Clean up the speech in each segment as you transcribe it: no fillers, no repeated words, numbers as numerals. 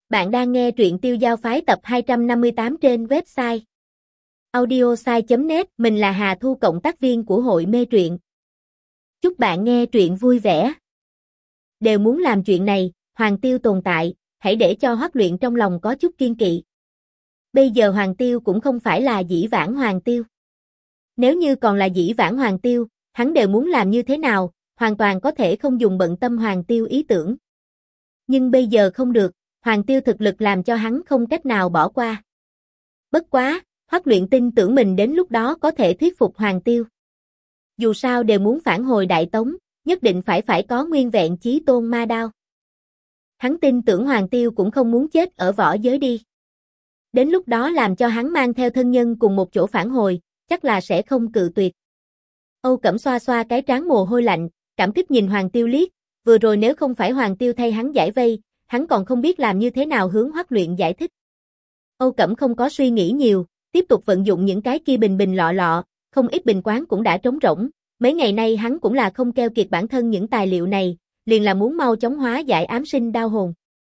Bạn đang nghe truyện Tiêu Giao Phái tập 258 trên website audiosai.net. Mình là Hà Thu, cộng tác viên của hội mê truyện. Chúc bạn nghe truyện vui vẻ. Đều muốn làm chuyện này, Hoàng Tiêu tồn tại, hãy để cho Hoắc Luyện trong lòng có chút kiên kỵ. Bây giờ Hoàng Tiêu cũng không phải là dĩ vãng Hoàng Tiêu. Nếu như còn là dĩ vãng Hoàng Tiêu, hắn đều muốn làm như thế nào, hoàn toàn có thể không dùng bận tâm Hoàng Tiêu ý tưởng. Nhưng bây giờ không được. Hoàng Tiêu thực lực làm cho hắn không cách nào bỏ qua. Bất quá, Hoắc Luyện tin tưởng mình đến lúc đó có thể thuyết phục Hoàng Tiêu. Dù sao đều muốn phản hồi Đại Tống, nhất định phải có nguyên vẹn chí tôn ma đao. Hắn tin tưởng Hoàng Tiêu cũng không muốn chết ở võ giới đi. Đến lúc đó làm cho hắn mang theo thân nhân cùng một chỗ phản hồi, chắc là sẽ không cự tuyệt. Âu Cẩm xoa xoa cái trán mồ hôi lạnh, cảm kích nhìn Hoàng Tiêu liếc, vừa rồi nếu không phải Hoàng Tiêu thay hắn giải vây, hắn còn không biết làm như thế nào hướng Hoắc Luyện giải thích. Âu Cẩm không có suy nghĩ nhiều, tiếp tục vận dụng những cái kia bình lọ lọ, không ít bình quán cũng đã trống rỗng, mấy ngày nay hắn cũng là không keo kiệt bản thân những tài liệu này, liền là muốn mau chóng hóa giải ám sinh đao hồn.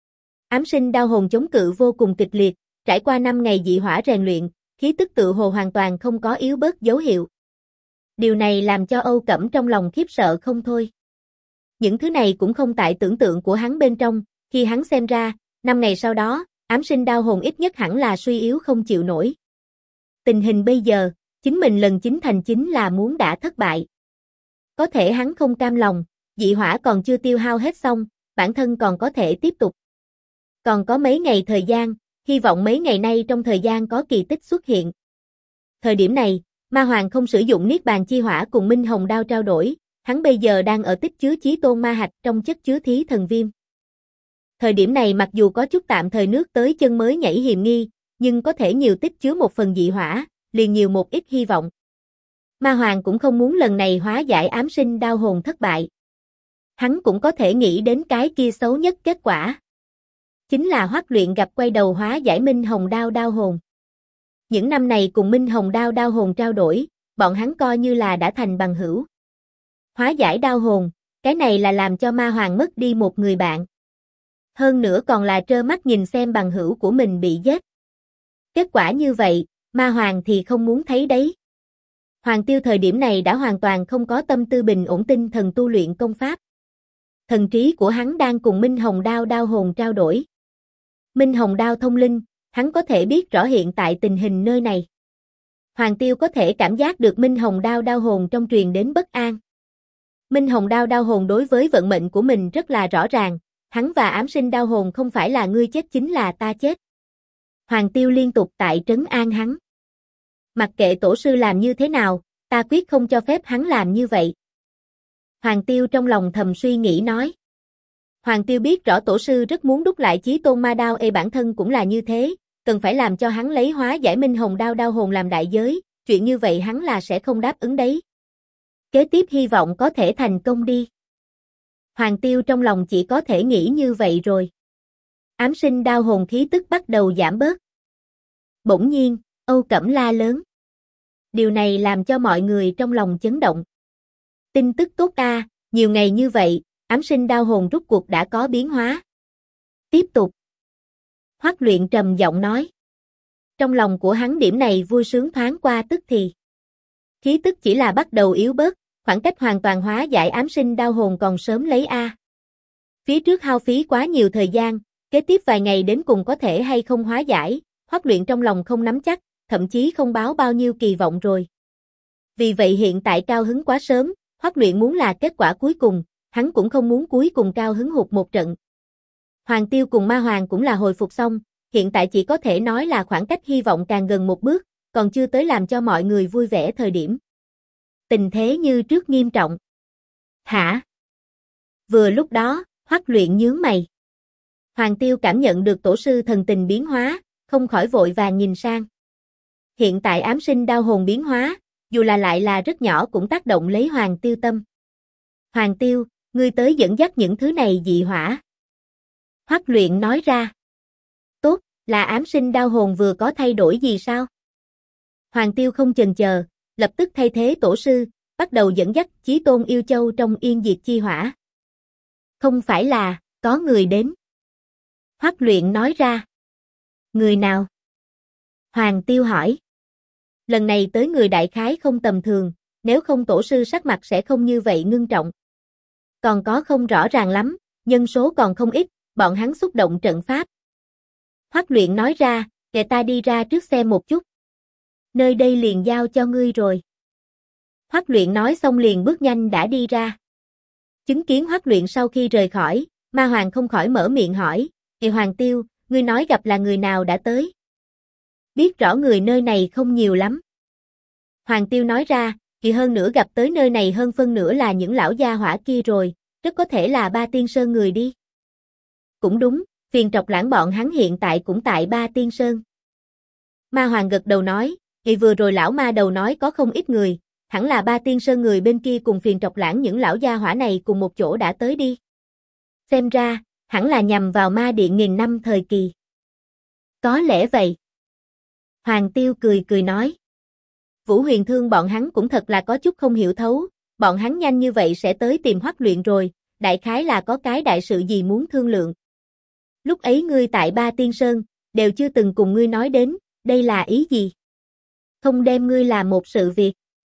Ám sinh đao hồn chống cự vô cùng kịch liệt, trải qua 5 ngày dị hỏa rèn luyện, khí tức tự hồ hoàn toàn không có yếu bớt dấu hiệu. Điều này làm cho Âu Cẩm trong lòng khiếp sợ không thôi. Những thứ này cũng không tại tưởng tượng của hắn bên trong. Khi hắn xem ra, 5 ngày sau đó, ám sinh đao hồn ít nhất hẳn là suy yếu không chịu nổi. Tình hình bây giờ, chính mình lần chính thành chính là muốn đã thất bại. Có thể hắn không cam lòng, dị hỏa còn chưa tiêu hao hết xong, bản thân còn có thể tiếp tục. Còn có mấy ngày thời gian, hy vọng mấy ngày nay trong thời gian có kỳ tích xuất hiện. Thời điểm này, Ma Hoàng không sử dụng Niết Bàn Chi Hỏa cùng Minh Hồng Đao trao đổi, hắn bây giờ đang ở tích chứa chí tôn ma hạch trong chất chứa thí thần viêm. Thời điểm này mặc dù có chút tạm thời nước tới chân mới nhảy hiềm nghi, nhưng có thể nhiều tích chứa một phần dị hỏa, liền nhiều một ít hy vọng. Ma Hoàng cũng không muốn lần này hóa giải ám sinh đao hồn thất bại. Hắn cũng có thể nghĩ đến cái kia xấu nhất kết quả. Chính là Hoắc Luyện gặp quay đầu hóa giải Minh Hồng Đao đao hồn. Những năm này cùng Minh Hồng Đao đao hồn trao đổi, bọn hắn coi như là đã thành bằng hữu. Hóa giải đao hồn, cái này là làm cho Ma Hoàng mất đi một người bạn. Hơn nữa còn là trơ mắt nhìn xem bằng hữu của mình bị giết. Kết quả như vậy, Ma Hoàng thì không muốn thấy đấy. Hoàng Tiêu thời điểm này đã hoàn toàn không có tâm tư bình ổn tinh thần tu luyện công pháp. Thần trí của hắn đang cùng Minh Hồng Đao đao hồn trao đổi. Minh Hồng Đao thông linh, hắn có thể biết rõ hiện tại tình hình nơi này. Hoàng Tiêu có thể cảm giác được Minh Hồng Đao đao hồn trong truyền đến bất an. Minh Hồng Đao đao hồn đối với vận mệnh của mình rất là rõ ràng. Hắn và ám sinh đao hồn không phải là ngươi chết chính là ta chết. Hoàng Tiêu liên tục tại trấn an hắn. Mặc kệ tổ sư làm như thế nào, ta quyết không cho phép hắn làm như vậy. Hoàng Tiêu trong lòng thầm suy nghĩ nói. Hoàng Tiêu biết rõ tổ sư rất muốn đúc lại chí tôn ma đao, bản thân cũng là như thế, cần phải làm cho hắn lấy hóa giải Minh Hồng Đao đao hồn làm đại giới, chuyện như vậy hắn là sẽ không đáp ứng đấy. Kế tiếp hy vọng có thể thành công đi. Hoàng Tiêu trong lòng chỉ có thể nghĩ như vậy rồi. Ám sinh đao hồn khí tức bắt đầu giảm bớt. Bỗng nhiên, Âu Cẩm la lớn. Điều này làm cho mọi người trong lòng chấn động. Tin tức tốt a, nhiều ngày như vậy, ám sinh đao hồn rút cuộc đã có biến hóa. Tiếp tục. Hoắc Luyện trầm giọng nói. Trong lòng của hắn điểm này vui sướng thoáng qua tức thì. Khí tức chỉ là bắt đầu yếu bớt. Khoảng cách hoàn toàn hóa giải ám sinh đao hồn còn sớm lấy a. Phía trước hao phí quá nhiều thời gian, kế tiếp vài ngày đến cùng có thể hay không hóa giải, Hoắc Luyện trong lòng không nắm chắc, thậm chí không báo bao nhiêu kỳ vọng rồi. Vì vậy hiện tại cao hứng quá sớm, Hoắc Luyện muốn là kết quả cuối cùng, hắn cũng không muốn cuối cùng cao hứng hụt một trận. Hoàng Tiêu cùng Ma Hoàng cũng là hồi phục xong, hiện tại chỉ có thể nói là khoảng cách hy vọng càng gần một bước, còn chưa tới làm cho mọi người vui vẻ thời điểm. Tình thế như trước nghiêm trọng. Hả? Vừa lúc đó, Hoắc Luyện nhướng mày. Hoàng Tiêu cảm nhận được tổ sư thần tình biến hóa, không khỏi vội vàng nhìn sang. Hiện tại ám sinh đao hồn biến hóa, dù là lại là rất nhỏ cũng tác động lấy Hoàng Tiêu tâm. Hoàng Tiêu, ngươi tới dẫn dắt những thứ này dị hỏa. Hoắc Luyện nói ra. Tốt, là ám sinh đao hồn vừa có thay đổi gì sao? Hoàng Tiêu không chần chờ, lập tức thay thế tổ sư, bắt đầu dẫn dắt chí tôn yêu châu trong yên diệt chi hỏa. Không phải là, có người đến. Hoắc Luyện nói ra. Người nào? Hoàng Tiêu hỏi. Lần này tới người đại khái không tầm thường, nếu không tổ sư sắc mặt sẽ không như vậy ngưng trọng. Còn có không rõ ràng lắm, nhân số còn không ít, bọn hắn xúc động trận pháp. Hoắc Luyện nói ra, để ta đi ra trước xem một chút. Nơi đây liền giao cho ngươi rồi. Hoắc Luyện nói xong liền bước nhanh đã đi ra. Chứng kiến Hoắc Luyện sau khi rời khỏi, Ma Hoàng không khỏi mở miệng hỏi, Hoàng Tiêu, ngươi nói gặp là người nào đã tới? Biết rõ người nơi này không nhiều lắm. Hoàng Tiêu nói ra, hơn nữa gặp tới nơi này hơn phân nửa là những lão gia hỏa kia rồi, rất có thể là Ba Tiên Sơn người đi. Cũng đúng, phiền trọc lãng bọn hắn hiện tại cũng tại Ba Tiên Sơn. Ma Hoàng gật đầu nói, vừa rồi lão ma đầu nói có không ít người, hẳn là Ba Tiên Sơn người bên kia cùng phiền trọc lãng những lão gia hỏa này cùng một chỗ đã tới đi. Xem ra, hẳn là nhằm vào ma điện nghìn năm thời kỳ. Có lẽ vậy. Hoàng Tiêu cười cười nói. Vũ Huyền Thương bọn hắn cũng thật là có chút không hiểu thấu, bọn hắn nhanh như vậy sẽ tới tìm Hoắc Luyện rồi, đại khái là có cái đại sự gì muốn thương lượng. Lúc ấy ngươi tại Ba Tiên Sơn, đều chưa từng cùng ngươi nói đến, đây là ý gì? Không đem ngươi làm một sự việc.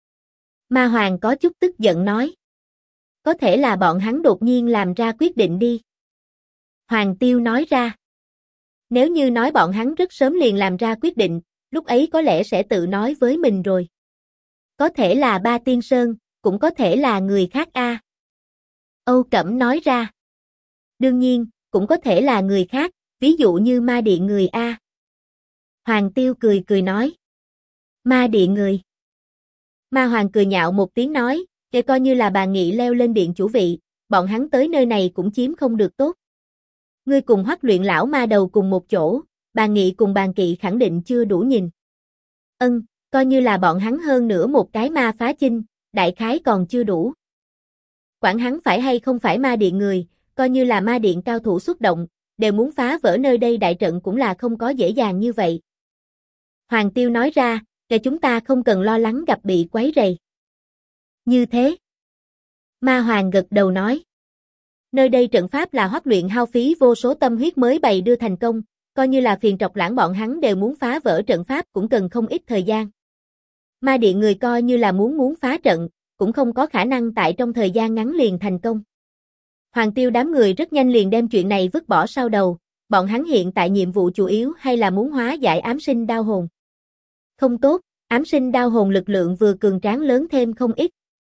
Ma Hoàng có chút tức giận nói. Có thể là bọn hắn đột nhiên làm ra quyết định đi. Hoàng Tiêu nói ra. Nếu như nói bọn hắn rất sớm liền làm ra quyết định, lúc ấy có lẽ sẽ tự nói với mình rồi. Có thể là Ba Tiên Sơn, cũng có thể là người khác a. Âu Cẩm nói ra. Đương nhiên, cũng có thể là người khác, ví dụ như ma điện người a. Hoàng Tiêu cười cười nói. Ma điện người. Ma Hoàng cười nhạo một tiếng nói, để coi như là bà Nghị leo lên điện chủ vị, bọn hắn tới nơi này cũng chiếm không được tốt. Ngươi cùng Hoắc Luyện lão ma đầu cùng một chỗ, bà Nghị cùng Bàn Kỵ khẳng định chưa đủ nhìn. Coi như là bọn hắn hơn nữa một cái ma phá chinh, đại khái còn chưa đủ. Quản hắn phải hay không phải ma điện người, coi như là ma điện cao thủ xuất động, đều muốn phá vỡ nơi đây đại trận cũng là không có dễ dàng như vậy. Hoàng Tiêu nói ra, để chúng ta không cần lo lắng gặp bị quấy rầy. Như thế. Ma Hoàng gật đầu nói. Nơi đây trận pháp là Hoắc Luyện hao phí vô số tâm huyết mới bày đưa thành công, coi như là phiền trọc lãng bọn hắn đều muốn phá vỡ trận pháp cũng cần không ít thời gian. Ma điện người coi như là muốn phá trận, cũng không có khả năng tại trong thời gian ngắn liền thành công. Hoàng Tiêu đám người rất nhanh liền đem chuyện này vứt bỏ sau đầu, bọn hắn hiện tại nhiệm vụ chủ yếu hay là muốn hóa giải ám sinh đao hồn. Không tốt, ám sinh đao hồn lực lượng vừa cường tráng lớn thêm không ít.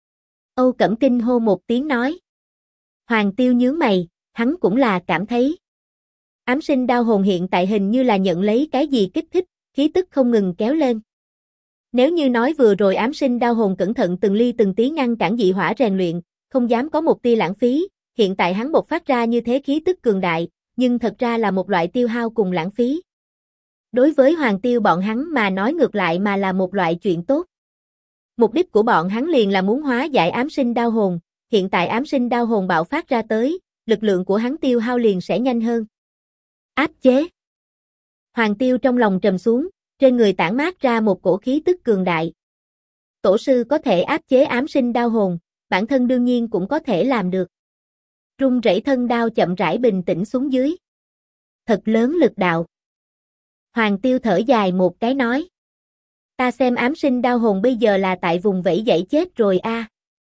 Âu Cẩm kinh hô một tiếng nói. Hoàng Tiêu nhướng mày, hắn cũng là cảm thấy. Ám sinh đao hồn hiện tại hình như là nhận lấy cái gì kích thích, khí tức không ngừng kéo lên. Nếu như nói vừa rồi ám sinh đao hồn cẩn thận từng ly từng tí ngăn cản dị hỏa rèn luyện, không dám có một tia lãng phí, hiện tại hắn bộc phát ra như thế khí tức cường đại, nhưng thật ra là một loại tiêu hao cùng lãng phí. Đối với Hoàng Tiêu bọn hắn mà nói ngược lại mà là một loại chuyện tốt. Mục đích của bọn hắn liền là muốn hóa giải ám sinh đao hồn, hiện tại ám sinh đao hồn bạo phát ra tới, lực lượng của hắn tiêu hao liền sẽ nhanh hơn. Áp chế. Hoàng Tiêu trong lòng trầm xuống, trên người tản mát ra một cổ khí tức cường đại. Tổ sư có thể áp chế ám sinh đao hồn, bản thân đương nhiên cũng có thể làm được. Rung rẩy thân đao chậm rãi bình tĩnh xuống dưới. Thật lớn lực đạo. Hoàng Tiêu thở dài một cái nói. Ta xem ám sinh đao hồn bây giờ là tại vùng vẫy dãy chết rồi a.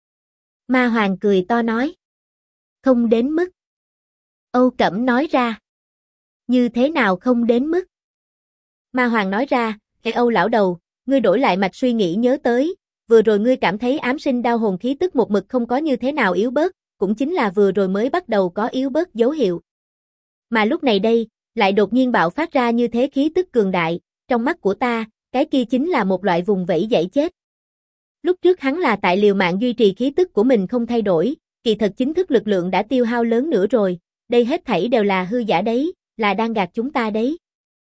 Ma Hoàng cười to nói. Không đến mức. Âu Cẩm nói ra. Như thế nào không đến mức? Ma Hoàng nói ra, Âu lão đầu, ngươi đổi lại mạch suy nghĩ nhớ tới, vừa rồi ngươi cảm thấy ám sinh đao hồn khí tức một mực không có như thế nào yếu bớt, cũng chính là vừa rồi mới bắt đầu có yếu bớt dấu hiệu. Mà lúc này đây, lại đột nhiên bạo phát ra như thế khí tức cường đại, trong mắt của ta, cái kia chính là một loại vùng vẫy dãy chết. Lúc trước hắn là tại liều mạng duy trì khí tức của mình không thay đổi, kỳ thật chính thức lực lượng đã tiêu hao lớn nữa rồi, đây hết thảy đều là hư giả đấy, là đang gạt chúng ta đấy.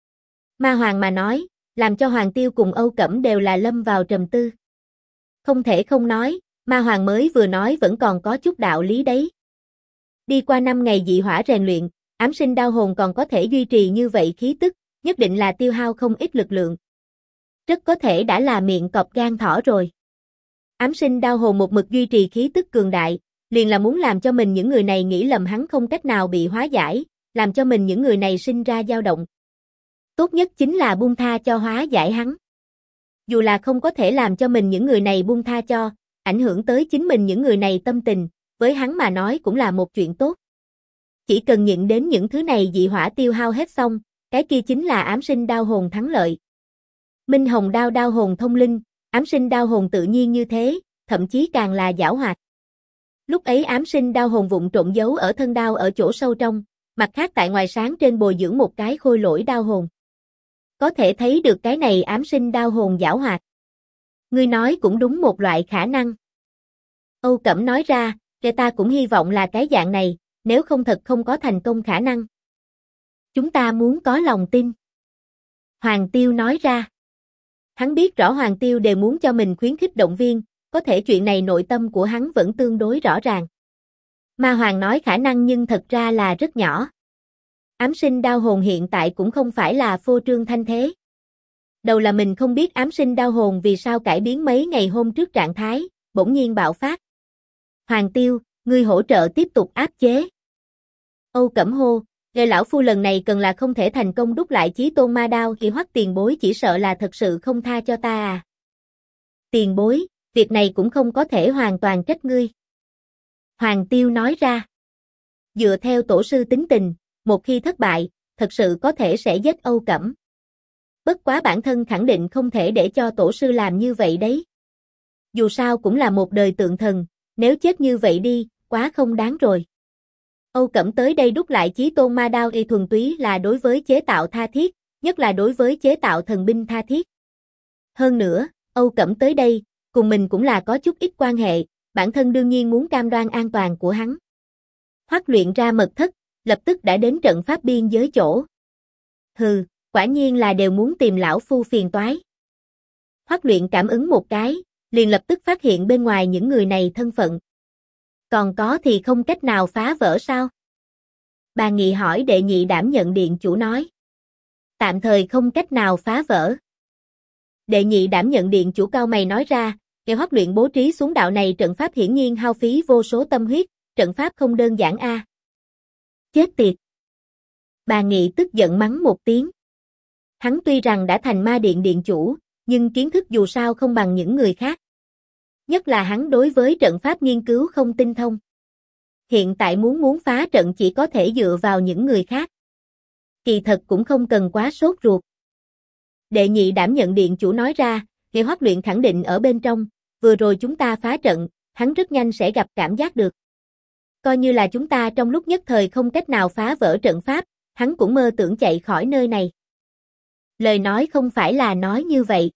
Ma Hoàng mà nói, làm cho Hoàng Tiêu cùng Âu Cẩm đều là lâm vào trầm tư. Không thể không nói, Ma Hoàng mới vừa nói vẫn còn có chút đạo lý đấy. Đi qua 5 ngày dị hỏa rèn luyện, ám sinh đao hồn còn có thể duy trì như vậy khí tức, nhất định là tiêu hao không ít lực lượng. Rất có thể đã là miệng cọp gan thỏ rồi. Ám sinh đao hồn một mực duy trì khí tức cường đại, liền là muốn làm cho mình những người này nghĩ lầm hắn không cách nào bị hóa giải, làm cho mình những người này sinh ra dao động. Tốt nhất chính là buông tha cho hóa giải hắn. Dù là không có thể làm cho mình những người này buông tha cho, ảnh hưởng tới chính mình những người này tâm tình, với hắn mà nói cũng là một chuyện tốt. Chỉ cần nhịn đến những thứ này dị hỏa tiêu hao hết xong, cái kia chính là ám sinh đao hồn thắng lợi. Minh hồng đao đao hồn thông linh, ám sinh đao hồn tự nhiên như thế, thậm chí càng là giảo hoạt. Lúc ấy ám sinh đao hồn vụng trộn giấu ở thân đao ở chỗ sâu trong, mặt khác tại ngoài sáng trên bồi dưỡng một cái khôi lỗi đao hồn. Có thể thấy được cái này ám sinh đao hồn giảo hoạt. Ngươi nói cũng đúng một loại khả năng. Âu Cẩm nói ra, ta cũng hy vọng là cái dạng này, nếu không thật không có thành công khả năng. Chúng ta muốn có lòng tin. Hoàng Tiêu nói ra. Hắn biết rõ Hoàng Tiêu đều muốn cho mình khuyến khích động viên, có thể chuyện này nội tâm của hắn vẫn tương đối rõ ràng. Ma Hoàng nói khả năng nhưng thật ra là rất nhỏ. Ám sinh đao hồn hiện tại cũng không phải là phô trương thanh thế. Đầu là mình không biết ám sinh đao hồn vì sao cải biến mấy ngày hôm trước trạng thái, bỗng nhiên bạo phát. Hoàng Tiêu, ngươi hỗ trợ tiếp tục áp chế. Âu Cẩm hô, nghe lão phu lần này cần là không thể thành công đúc lại chí tôn ma đao thì Hoắc tiền bối chỉ sợ là thật sự không tha cho ta à. Tiền bối, việc này cũng không có thể hoàn toàn trách ngươi. Hoàng Tiêu nói ra. Dựa theo tổ sư tính tình, một khi thất bại, thật sự có thể sẽ giết Âu Cẩm. Bất quá bản thân khẳng định không thể để cho tổ sư làm như vậy đấy. Dù sao cũng là một đời tượng thần, nếu chết như vậy đi, quá không đáng rồi. Âu Cẩm tới đây đúc lại chí tôn ma đao y thuần túy là đối với chế tạo tha thiết, nhất là đối với chế tạo thần binh tha thiết. Hơn nữa, Âu Cẩm tới đây, cùng mình cũng là có chút ít quan hệ, bản thân đương nhiên muốn cam đoan an toàn của hắn. Hoắc luyện ra mật thất, lập tức đã đến trận pháp biên giới chỗ. Hừ, quả nhiên là đều muốn tìm lão phu phiền toái. Hoắc luyện cảm ứng một cái, liền lập tức phát hiện bên ngoài những người này thân phận. Còn có thì không cách nào phá vỡ sao? Bà Nghị hỏi đệ nhị đảm nhận điện chủ nói. Tạm thời không cách nào phá vỡ. Đệ nhị đảm nhận điện chủ cao mày nói ra, nghe Hoắc luyện bố trí xuống đạo này trận pháp hiển nhiên hao phí vô số tâm huyết, trận pháp không đơn giản a. Chết tiệt. Bà Nghị tức giận mắng một tiếng. Hắn tuy rằng đã thành ma điện điện chủ, nhưng kiến thức dù sao không bằng những người khác. Nhất là hắn đối với trận pháp nghiên cứu không tinh thông. Hiện tại muốn phá trận chỉ có thể dựa vào những người khác. Kỳ thật cũng không cần quá sốt ruột. Đệ nhị đảm nhận điện chủ nói ra, nghe Hoắc luyện khẳng định ở bên trong, vừa rồi chúng ta phá trận, hắn rất nhanh sẽ gặp cảm giác được. Coi như là chúng ta trong lúc nhất thời không cách nào phá vỡ trận pháp, hắn cũng mơ tưởng chạy khỏi nơi này. Lời nói không phải là nói như vậy.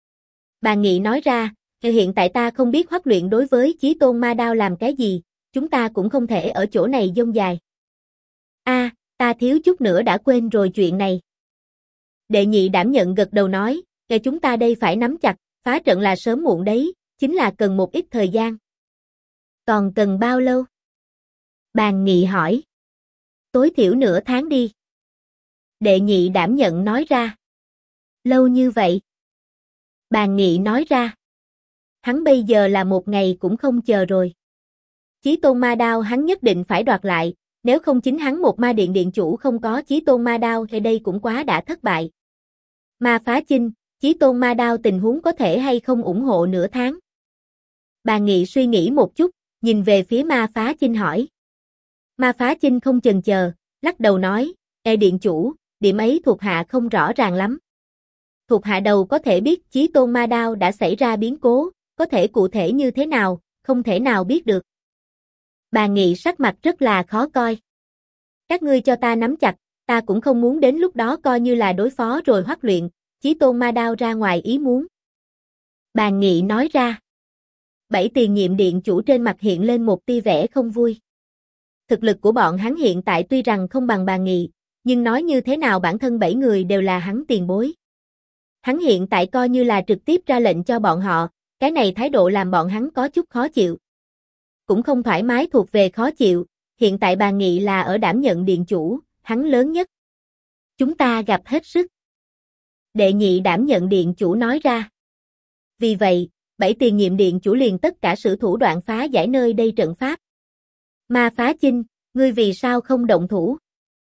Bà Nghị nói ra, hiện tại ta không biết Hoắc luyện đối với chí tôn ma đao làm cái gì, chúng ta cũng không thể ở chỗ này dông dài. Ta thiếu chút nữa đã quên rồi chuyện này. Đệ nhị đảm nhận gật đầu nói, chúng ta đây phải nắm chặt, phá trận là sớm muộn đấy, chính là cần một ít thời gian. Còn cần bao lâu? Bàn Nghị hỏi. Tối thiểu nửa tháng đi. Đệ nhị đảm nhận nói ra. Lâu như vậy? Bàn Nghị nói ra. Hắn bây giờ là một ngày cũng không chờ rồi. Chí tôn ma đao hắn nhất định phải đoạt lại, nếu không chính hắn một ma điện điện chủ không có chí tôn ma đao thì đây cũng quá đã thất bại. Ma phá chinh, chí tôn ma đao tình huống có thể hay không ủng hộ nửa tháng? Bà Nghị suy nghĩ một chút, nhìn về phía ma phá chinh hỏi. Ma phá chinh không chần chờ, lắc đầu nói, điện chủ, điểm ấy thuộc hạ không rõ ràng lắm. Thuộc hạ đầu có thể biết chí tôn ma đao đã xảy ra biến cố, có thể cụ thể như thế nào, không thể nào biết được. Bà Nghị sắc mặt rất là khó coi. Các ngươi cho ta nắm chặt, ta cũng không muốn đến lúc đó coi như là đối phó rồi Hoắc luyện, chí tôn ma đao ra ngoài ý muốn. Bà Nghị nói ra. 7 tiền nhiệm điện chủ trên mặt hiện lên một tia vẻ không vui. Thực lực của bọn hắn hiện tại tuy rằng không bằng bà Nghị, nhưng nói như thế nào bản thân 7 người đều là hắn tiền bối. Hắn hiện tại coi như là trực tiếp ra lệnh cho bọn họ, cái này thái độ làm bọn hắn có chút khó chịu. Cũng không thoải mái thuộc về khó chịu, hiện tại bà Nghị là ở đảm nhận điện chủ, hắn lớn nhất. Chúng ta gặp hết sức. Đệ nhị đảm nhận điện chủ nói ra. Vì vậy, 7 tiền nhiệm điện chủ liền tất cả sử thủ đoạn phá giải nơi đây trận pháp. Ma phá chinh, ngươi vì sao không động thủ?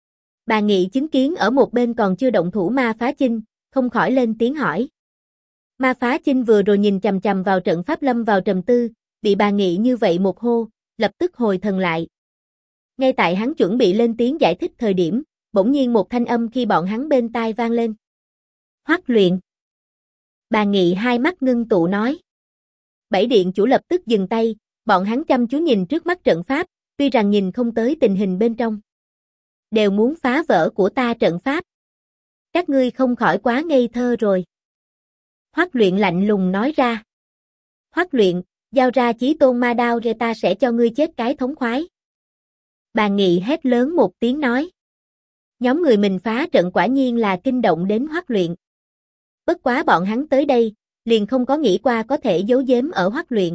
Bà Nghị chứng kiến ở một bên còn chưa động thủ Ma Phá Chinh, không khỏi lên tiếng hỏi. Ma Phá Chinh vừa rồi nhìn chằm chằm vào trận pháp lâm vào trầm tư, bị bà Nghị như vậy một hô, lập tức hồi thần lại. Ngay tại hắn chuẩn bị lên tiếng giải thích thời điểm, bỗng nhiên một thanh âm khi bọn hắn bên tai vang lên. Hoắc Luyện. Bà Nghị hai mắt ngưng tụ nói. Bảy điện chủ lập tức dừng tay, bọn hắn chăm chú nhìn trước mắt trận pháp, tuy rằng nhìn không tới tình hình bên trong. Đều muốn phá vỡ của ta trận pháp. Các ngươi không khỏi quá ngây thơ rồi. Hoắc Luyện lạnh lùng nói ra. Hoắc Luyện, giao ra Chí Tôn Ma Đao rồi ta sẽ cho ngươi chết cái thống khoái. Bà Nghị hét lớn một tiếng nói. Nhóm người mình phá trận quả nhiên là kinh động đến Hoắc Luyện. Bất quá bọn hắn tới đây, liền không có nghĩ qua có thể giấu giếm ở Hoắc Luyện.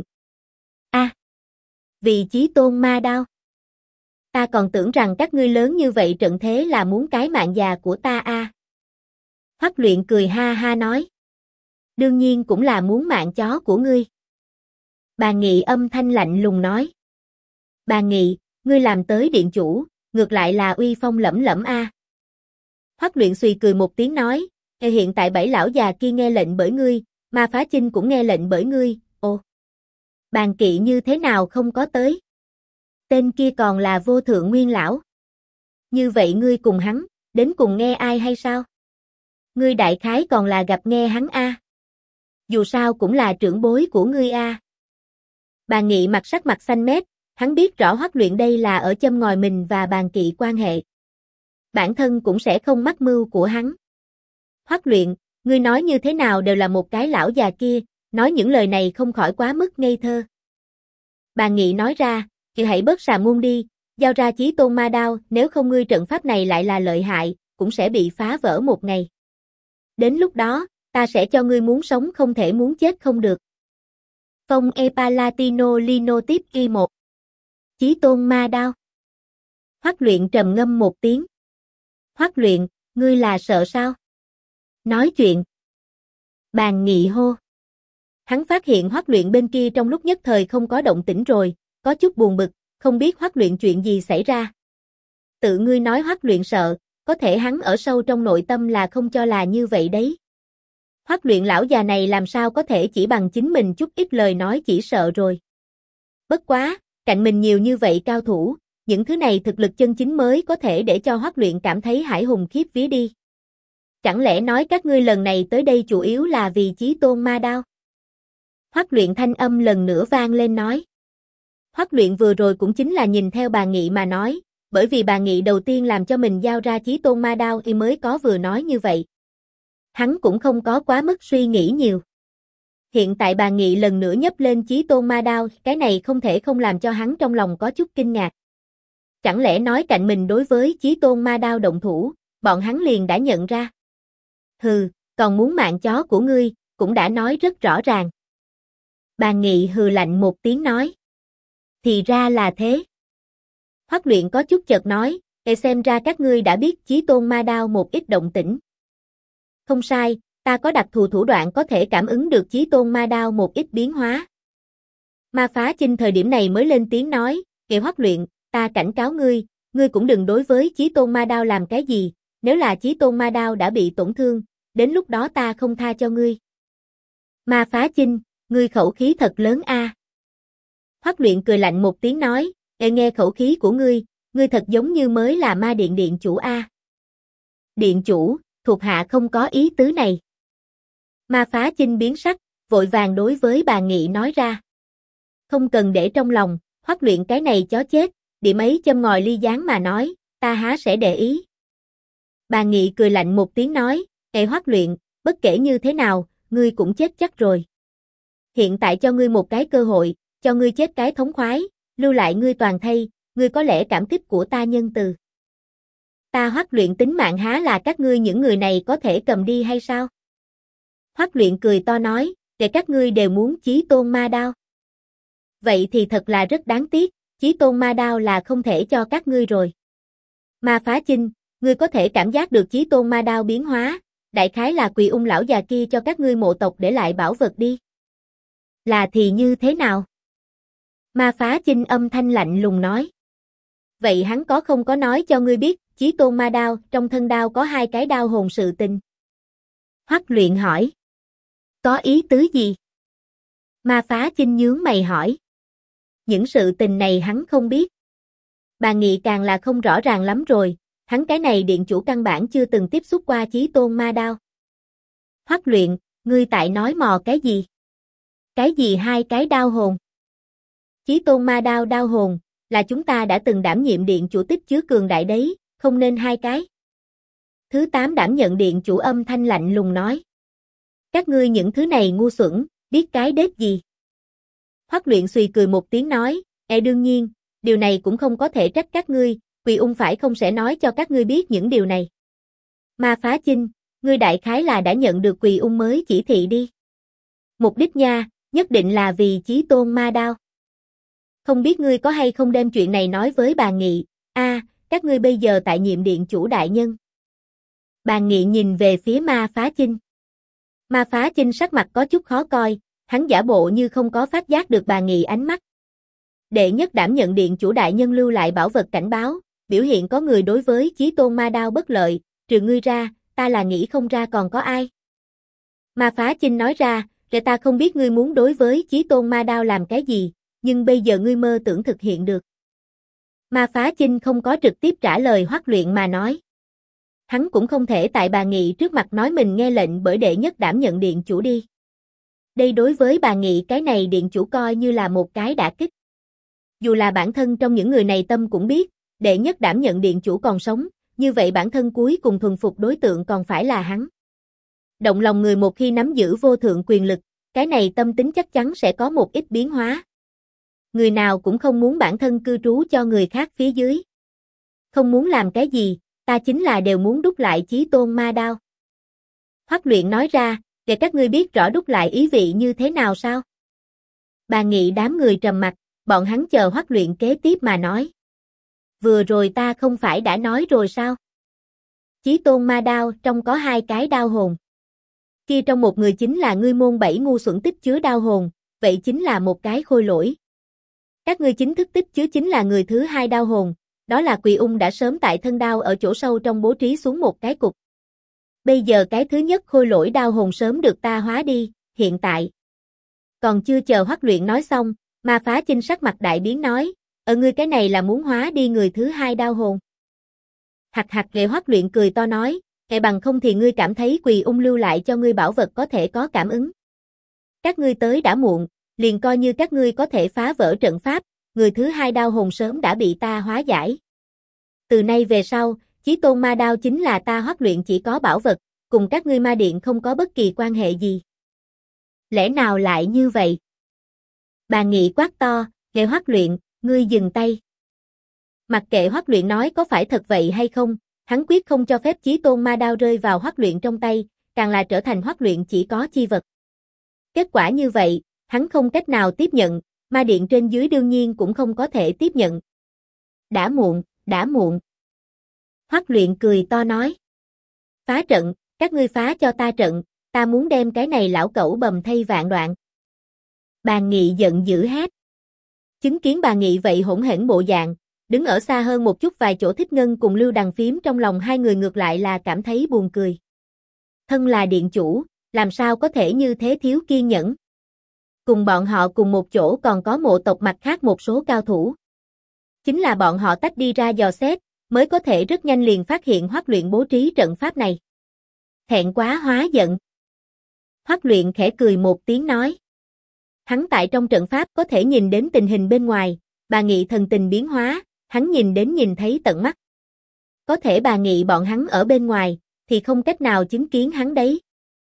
Vì Chí Tôn Ma Đao. Ta còn tưởng rằng các ngươi lớn như vậy trận thế là muốn cái mạng già của ta. Hoắc Luyện cười ha ha nói. Đương nhiên cũng là muốn mạng chó của ngươi. Bà Nghị âm thanh lạnh lùng nói. Bà Nghị, ngươi làm tới điện chủ, ngược lại là uy phong lẫm lẫm Hoắc Luyện suy cười một tiếng nói, hiện tại bảy lão già kia nghe lệnh bởi ngươi, Ma Phá Chinh cũng nghe lệnh bởi ngươi, Bàn Kỵ như thế nào không có tới? Tên kia còn là Vô Thượng Nguyên lão. Như vậy ngươi cùng hắn, đến cùng nghe ai hay sao? Ngươi đại khái còn là gặp nghe hắn Dù sao cũng là trưởng bối của ngươi Bà Nghị sắc mặt xanh mét, hắn biết rõ Hoắc Luyện đây là ở châm ngòi mình và Bàn Kỵ quan hệ. Bản thân cũng sẽ không mắc mưu của hắn. Hoắc Luyện, ngươi nói như thế nào đều là một cái lão già kia, nói những lời này không khỏi quá mức ngây thơ. Bà Nghị nói ra, chị hãy bớt xà ngung đi, giao ra Chí Tôn Ma Đao, nếu không ngươi trận pháp này lại là lợi hại, cũng sẽ bị phá vỡ một ngày. Đến lúc đó, ta sẽ cho ngươi muốn sống không thể muốn chết không được. Phong e Palatino Lino tiếp Y1. Chí Tôn Ma Đao. Hoắc Luyện trầm ngâm một tiếng. Hoắc Luyện, ngươi là sợ sao? Nói chuyện. Bàn Nghị hô. Hắn phát hiện Hoắc Luyện bên kia trong lúc nhất thời không có động tĩnh rồi, có chút buồn bực, không biết Hoắc Luyện chuyện gì xảy ra. Tự ngươi nói Hoắc Luyện sợ, có thể hắn ở sâu trong nội tâm là không cho là như vậy đấy. Hoắc Luyện lão già này làm sao có thể chỉ bằng chính mình chút ít lời nói chỉ sợ rồi. Bất quá, cạnh mình nhiều như vậy cao thủ, những thứ này thực lực chân chính mới có thể để cho Hoắc Luyện cảm thấy hải hùng khiếp vía đi. Chẳng lẽ nói các ngươi lần này tới đây chủ yếu là vì Chí Tôn Ma Đao? Hoắc Luyện thanh âm lần nữa vang lên nói. Hoắc Luyện vừa rồi cũng chính là nhìn theo bà Nghị mà nói, bởi vì bà Nghị đầu tiên làm cho mình giao ra Chí Tôn Ma Đao thì mới có vừa nói như vậy. Hắn cũng không có quá mức suy nghĩ nhiều. Hiện tại bà Nghị lần nữa nhấc lên Chí Tôn Ma Đao, cái này không thể không làm cho hắn trong lòng có chút kinh ngạc. Chẳng lẽ nói cạnh mình đối với Chí Tôn Ma Đao động thủ, bọn hắn liền đã nhận ra. Hừ, còn muốn mạng chó của ngươi, cũng đã nói rất rõ ràng. Bà Nghị hừ lạnh một tiếng nói. Thì ra là thế. Hoắc Luyện có chút chợt nói, xem ra các ngươi đã biết Chí Tôn Ma Đao một ít động tĩnh. Không sai, ta có đặc thù thủ đoạn có thể cảm ứng được Chí Tôn Ma Đao một ít biến hóa. Ma Phá Chinh thời điểm này mới lên tiếng nói, Hoắc Luyện, ta cảnh cáo ngươi, ngươi cũng đừng đối với Chí Tôn Ma Đao làm cái gì, nếu là Chí Tôn Ma Đao đã bị tổn thương, đến lúc đó ta không tha cho ngươi. Ma Phá Chinh, ngươi khẩu khí thật lớn Hoắc Luyện cười lạnh một tiếng nói, nghe khẩu khí của ngươi thật giống như mới là Ma Điện điện chủ Điện chủ, thuộc hạ không có ý tứ này. Ma Phá Chinh biến sắc, vội vàng đối với bà Nghị nói ra. Không cần để trong lòng, Hoắc Luyện cái này chó chết, điểm ấy châm ngòi ly gián mà nói, ta há sẽ để ý. Bà Nghị cười lạnh một tiếng nói, Hoắc Luyện, bất kể như thế nào, ngươi cũng chết chắc rồi. Hiện tại cho ngươi một cái cơ hội, cho ngươi chết cái thống khoái, lưu lại ngươi toàn thây, ngươi có lẽ cảm kích của ta nhân từ. Ta Hoắc Luyện tính mạng há là các ngươi những người này có thể cầm đi hay sao? Hoắc Luyện cười to nói, để các ngươi đều muốn Chí Tôn Ma Đao. Vậy thì thật là rất đáng tiếc, Chí Tôn Ma Đao là không thể cho các ngươi rồi. Ma Phá Chinh, ngươi có thể cảm giác được Chí Tôn Ma Đao biến hóa, đại khái là Quỳ Ung lão già kia cho các ngươi mộ tộc để lại bảo vật đi. Là thì như thế nào? Ma Phá Chinh âm thanh lạnh lùng nói. Vậy hắn có không có nói cho ngươi biết, Chí Tôn ma đao, trong thân đao có 2 cái đao hồn sự tình. Hoắc Luyện hỏi. Có ý tứ gì? Ma Phá Chinh nhướng mày hỏi. Những sự tình này hắn không biết. Bà Nghị càng là không rõ ràng lắm rồi, hắn cái này điện chủ căn bản chưa từng tiếp xúc qua Chí Tôn ma đao. Hoắc Luyện, ngươi tại nói mò cái gì? Cái gì 2 cái đao hồn? Chí Tôn ma đao đao hồn, là chúng ta đã từng đảm nhiệm điện chủ tích chứa cường đại đấy, không nên 2 cái. Thứ 8 đảm nhận điện chủ âm thanh lạnh lùng nói. Các ngươi những thứ này ngu xuẩn, biết cái đết gì? Hoắc Luyện xùy cười một tiếng nói, đương nhiên, điều này cũng không có thể trách các ngươi, Quỳ Ung phải không sẽ nói cho các ngươi biết những điều này. Ma Phá Chinh, ngươi đại khái là đã nhận được Quỳ Ung mới chỉ thị đi. Mục đích nha, nhất định là vì Chí Tôn ma đao. Không biết ngươi có hay không đem chuyện này nói với bà Nghị, các ngươi bây giờ tại nhiệm điện chủ đại nhân. Bà Nghị nhìn về phía Ma Phá Chinh. Ma Phá Chinh sắc mặt có chút khó coi, hắn giả bộ như không có phát giác được bà Nghị ánh mắt. Đệ nhất đảm nhận điện chủ đại nhân lưu lại bảo vật cảnh báo, biểu hiện có người đối với Chí Tôn ma đao bất lợi, trừ ngươi ra, ta là nghĩ không ra còn có ai. Ma Phá Chinh nói ra, ta không biết ngươi muốn đối với Chí Tôn ma đao làm cái gì, nhưng bây giờ ngươi mơ tưởng thực hiện được. Ma Phá Chinh không có trực tiếp trả lời Hoắc Luyện mà nói. Hắn cũng không thể tại bà Nghị trước mặt nói mình nghe lệnh bởi đệ nhất đảm nhận điện chủ đi. Đây đối với bà Nghị cái này điện chủ coi như là một cái đả kích. Dù là bản thân trong những người này tâm cũng biết, đệ nhất đảm nhận điện chủ còn sống, như vậy bản thân cuối cùng thuần phục đối tượng còn phải là hắn. Động lòng người một khi nắm giữ vô thượng quyền lực, cái này tâm tính chắc chắn sẽ có một ít biến hóa. Người nào cũng không muốn bản thân cư trú cho người khác phía dưới. Không muốn làm cái gì, ta chính là đều muốn đúc lại Chí Tôn ma đao. Hoắc Luyện nói ra, để các ngươi biết rõ đúc lại ý vị như thế nào sao? Bà Nghị đám người trầm mặt, bọn hắn chờ Hoắc Luyện kế tiếp mà nói. Vừa rồi ta không phải đã nói rồi sao? Chí Tôn ma đao trong có 2 cái đao hồn. Kia trong một người chính là ngươi môn 7 ngu xuẩn tích chứa đao hồn, vậy chính là một cái khôi lỗi. Các ngươi chính thức tích chứa chính là người thứ 2 đao hồn, đó là Quỳ Ung đã sớm tại thân đao ở chỗ sâu trong bố trí xuống một cái cục. Bây giờ cái thứ nhất khôi lỗi đao hồn sớm được ta hóa đi, hiện tại. Còn chưa chờ Hoắc Luyện nói xong, Ma Phá Chinh sắc mặt đại biến nói, ngươi cái này là muốn hóa đi người thứ 2 đao hồn. Hạc hạc ghệ Hoắc Luyện cười to nói, bằng không thì ngươi cảm thấy Quỳ Ung lưu lại cho ngươi bảo vật có thể có cảm ứng. Các ngươi tới đã muộn, liền coi như các ngươi có thể phá vỡ trận pháp, người thứ 2 đao hồn sớm đã bị ta hóa giải. Từ nay về sau, Chí Tôn ma đao chính là ta Hoắc Luyện chỉ có bảo vật, cùng các ngươi ma điện không có bất kỳ quan hệ gì. Lẽ nào lại như vậy? Bà Nghị quát to, ghệ Hoắc Luyện, ngươi dừng tay. Mặc kệ Hoắc Luyện nói có phải thật vậy hay không, hắn quyết không cho phép Chí Tôn ma đao rơi vào Hoắc Luyện trong tay, càng là trở thành Hoắc Luyện chỉ có chi vật. Kết quả như vậy, hắn không cách nào tiếp nhận, ma điện trên dưới đương nhiên cũng không có thể tiếp nhận. Đã muộn, đã muộn. Hoắc Luyện cười to nói. Phá trận, các ngươi phá cho ta trận, ta muốn đem cái này lão cẩu bầm thây vạn đoạn. Bà Nghị giận dữ hét. Chứng kiến bà Nghị vậy hỗn hển bộ dạng, đứng ở xa hơn một chút vài chỗ Thích Ngân cùng Lưu Đằng Phím trong lòng hai người ngược lại là cảm thấy buồn cười. Thân là điện chủ, làm sao có thể như thế thiếu kiên nhẫn. Cùng bọn họ cùng một chỗ còn có mộ tộc mặt khác một số cao thủ. Chính là bọn họ tách đi ra dò xét, mới có thể rất nhanh liền phát hiện Hoắc Luyện bố trí trận pháp này. Thẹn quá hóa giận. Hoắc Luyện khẽ cười một tiếng nói. Hắn tại trong trận pháp có thể nhìn đến tình hình bên ngoài, bà Nghị thần tình biến hóa, hắn nhìn thấy tận mắt. Có thể bà Nghị bọn hắn ở bên ngoài, thì không cách nào chứng kiến hắn đấy.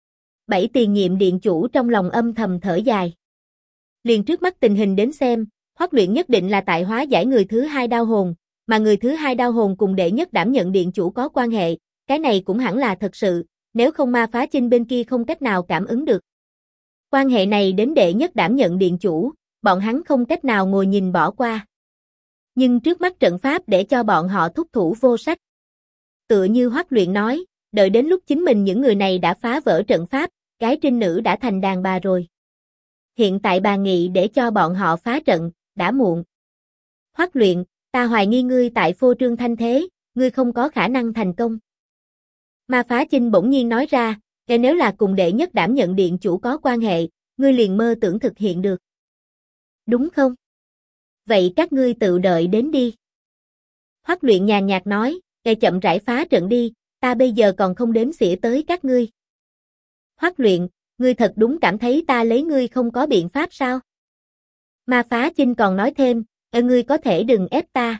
7 tiền nhiệm điện chủ trong lòng âm thầm thở dài. Liền trước mắt tình hình đến xem, Hoắc Luyện nhất định là tại hóa giải người thứ 2 đao hồn, mà người thứ 2 đao hồn cùng đệ nhất đảm nhận điện chủ có quan hệ, cái này cũng hẳn là thật sự, nếu không Ma Phá Chinh bên kia không cách nào cảm ứng được. Quan hệ này đến đệ nhất đảm nhận điện chủ, bọn hắn không cách nào ngồi nhìn bỏ qua. Nhưng trước mắt trận pháp để cho bọn họ thúc thủ vô sách. Tựa như Hoắc Luyện nói, đợi đến lúc chính mình những người này đã phá vỡ trận pháp, gái trinh nữ đã thành đàn bà rồi. Hiện tại bà Nghị để cho bọn họ phá trận, đã muộn. Hoắc Luyện, ta hoài nghi ngươi tại phô trương thanh thế, ngươi không có khả năng thành công. Ma Phá Chinh bỗng nhiên nói ra, nếu là cùng đệ nhất đảm nhận điện chủ có quan hệ, ngươi liền mơ tưởng thực hiện được. Đúng không? Vậy các ngươi tự đợi đến đi. Hoắc Luyện nhàn nhạt nói, chậm rãi phá trận đi, ta bây giờ còn không đếm xỉa tới các ngươi. Hoắc Luyện, ngươi thật đúng cảm thấy ta lấy ngươi không có biện pháp sao? Ma Phá Chinh còn nói thêm, ngươi có thể đừng ép ta.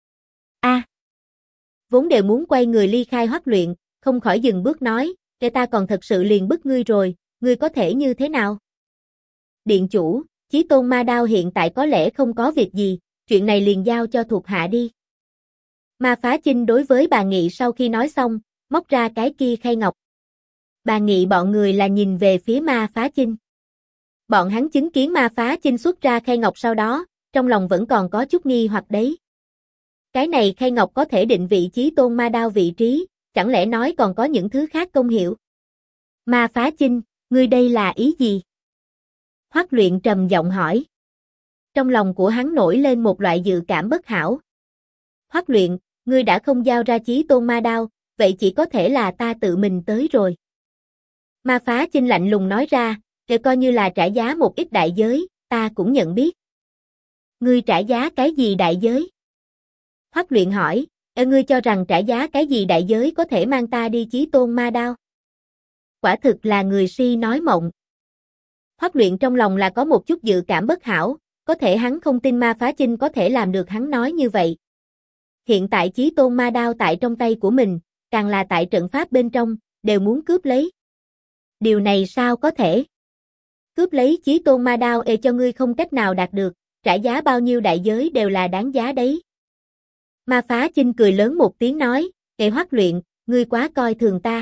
Vốn đều muốn quay người ly khai Hoắc Luyện, không khỏi dừng bước nói, ta còn thật sự liền bức ngươi rồi, ngươi có thể như thế nào? Điện chủ, Chí Tôn Ma Đao hiện tại có lẽ không có việc gì, chuyện này liền giao cho thuộc hạ đi. Ma Phá Chinh đối với bà Nghị sau khi nói xong, móc ra cái kia khay ngọc. Bà Nghị bọn người là nhìn về phía Ma Phá Chinh. Bọn hắn chứng kiến Ma Phá Chinh xuất ra khay ngọc sau đó, trong lòng vẫn còn có chút nghi hoặc đấy. Cái này khay ngọc có thể định vị Chí Tôn Ma Đao vị trí, chẳng lẽ nói còn có những thứ khác công hiệu? Ma Phá Chinh, ngươi đây là ý gì? Hoắc Luyện trầm giọng hỏi. Trong lòng của hắn nổi lên một loại dự cảm bất hảo. Hoắc Luyện, ngươi đã không giao ra Chí Tôn Ma Đao, vậy chỉ có thể là ta tự mình tới rồi. Ma Phá Chinh lạnh lùng nói ra, coi như là trả giá một ít đại giới, ta cũng nhận biết. Ngươi trả giá cái gì đại giới? Hoắc Luyện hỏi, ngươi cho rằng trả giá cái gì đại giới có thể mang ta đi Chí Tôn Ma Đao? Quả thực là người si nói mộng. Hoắc Luyện trong lòng là có một chút dự cảm bất hảo, có thể hắn không tin Ma Phá Chinh có thể làm được hắn nói như vậy. Hiện tại Chí Tôn Ma Đao tại trong tay của mình, càng là tại trận pháp bên trong, đều muốn cướp lấy. Điều này sao có thể? Cướp lấy Chí Tôn Ma Đao cho ngươi không cách nào đạt được, trả giá bao nhiêu đại giới đều là đáng giá đấy. Ma Phá Chinh cười lớn một tiếng nói, Hoắc Luyện, ngươi quá coi thường ta.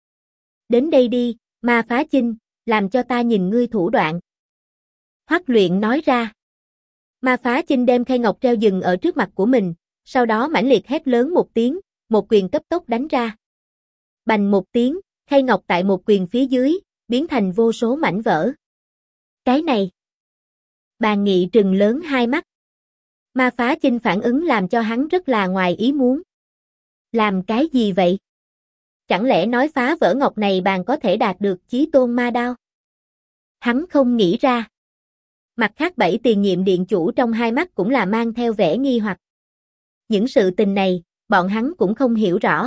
Đến đây đi, Ma Phá Chinh, làm cho ta nhìn ngươi thủ đoạn. Hoắc Luyện nói ra. Ma Phá Chinh đem khay ngọc treo dừng ở trước mặt của mình, sau đó mãnh liệt hét lớn một tiếng, một quyền cấp tốc đánh ra. Bành một tiếng, khay ngọc tại một quyền phía dưới, biến thành vô số mảnh vỡ. Cái này. Bà Nghị trừng lớn hai mắt. Ma Phá Chinh phản ứng làm cho hắn rất là ngoài ý muốn. Làm cái gì vậy? Chẳng lẽ nói phá vỡ ngọc này bàn có thể đạt được Chí Tôn Ma Đao? Hắn không nghĩ ra. Mặt khác 7 tiền nhiệm điện chủ trong hai mắt cũng là mang theo vẻ nghi hoặc. Những sự tình này, bọn hắn cũng không hiểu rõ.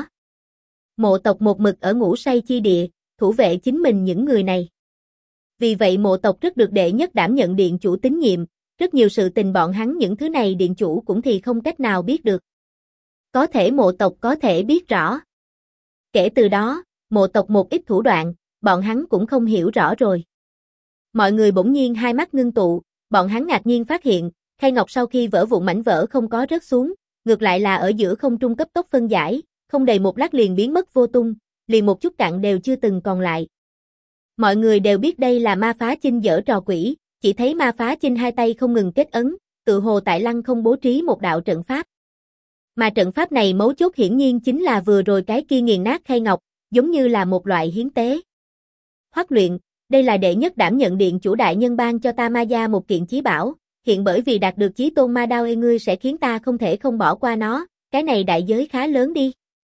Mộ tộc một mực ở ngủ say chi địa, thủ vệ chính mình những người này. Vì vậy mộ tộc rất được đệ nhất đảm nhận điện chủ tín nhiệm, rất nhiều sự tình bọn hắn những thứ này điện chủ cũng thì không cách nào biết được. Có thể mộ tộc có thể biết rõ. Kể từ đó, mộ tộc một ít thủ đoạn, bọn hắn cũng không hiểu rõ rồi. Mọi người bỗng nhiên hai mắt ngưng tụ, bọn hắn ngạc nhiên phát hiện, khay ngọc sau khi vỡ vụn mảnh vỡ không có rớt xuống, ngược lại là ở giữa không trung cấp tốc phân giải, không đầy một lát liền biến mất vô tung, liền một chút cặn đều chưa từng còn lại. Mọi người đều biết đây là Ma Phá Chinh giở trò quỷ, chỉ thấy Ma Phá Chinh hai tay không ngừng kết ấn, tự hồ tại lăng không bố trí một đạo trận pháp. Mà trận pháp này mấu chốt hiển nhiên chính là vừa rồi cái kia nghiền nát khay ngọc, giống như là một loại hiến tế. Hoắc Luyện, đây là đệ nhất đảm nhận điện chủ đại nhân ban cho ta Ma gia một kiện chí bảo, hiện bởi vì đạt được Chí Tôn Ma Đao ngươi sẽ khiến ta không thể không bỏ qua nó, cái này đại giới khá lớn đi.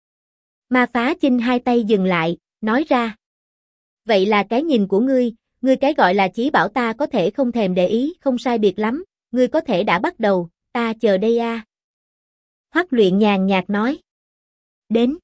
Ma Phá Chinh hai tay dừng lại, nói ra. Vậy là cái nhìn của ngươi cái gọi là chí bảo ta có thể không thèm để ý, không sai biệt lắm, ngươi có thể đã bắt đầu, ta chờ đây a. Hoắc Luyện nhàn nhạt nói. Đến.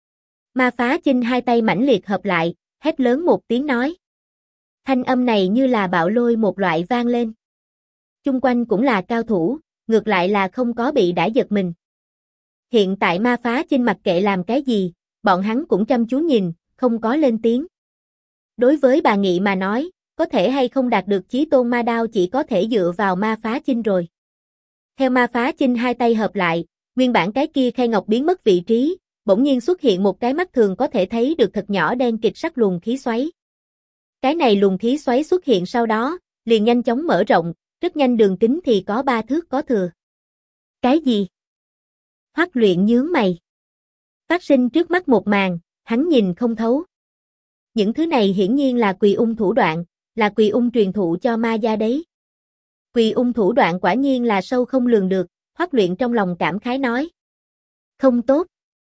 Ma Phá Chinh hai tay mãnh liệt hợp lại, hét lớn một tiếng nói. Thanh âm này như là bạo lôi một loại vang lên. Chung quanh cũng là cao thủ, ngược lại là không có bị đã giật mình. Hiện tại Ma Phá Chinh mặc kệ làm cái gì, bọn hắn cũng chăm chú nhìn, không có lên tiếng. Đối với bà Nghị mà nói, có thể hay không đạt được Chí Tôn Ma Đao chỉ có thể dựa vào Ma Phá Chinh rồi. Theo Ma Phá Chinh hai tay hợp lại, nguyên bản cái kia khay ngọc biến mất vị trí, bỗng nhiên xuất hiện một cái mắt thường có thể thấy được thật nhỏ đen kịt sắc luồng khí xoáy. Cái này luồng khí xoáy xuất hiện sau đó, liền nhanh chóng mở rộng, rất nhanh đường kính thì có 3 thước có thừa. Cái gì? Hoắc Luyện nhướng mày. Phát sinh trước mắt một màn, hắn nhìn không thấu. Những thứ này hiển nhiên là Quỳ Ung thủ đoạn, là Quỳ Ung truyền thụ cho Ma gia đấy. Quỳ Ung thủ đoạn quả nhiên là sâu không lường được, Hoắc Luyện trong lòng cảm khái nói. Không tốt.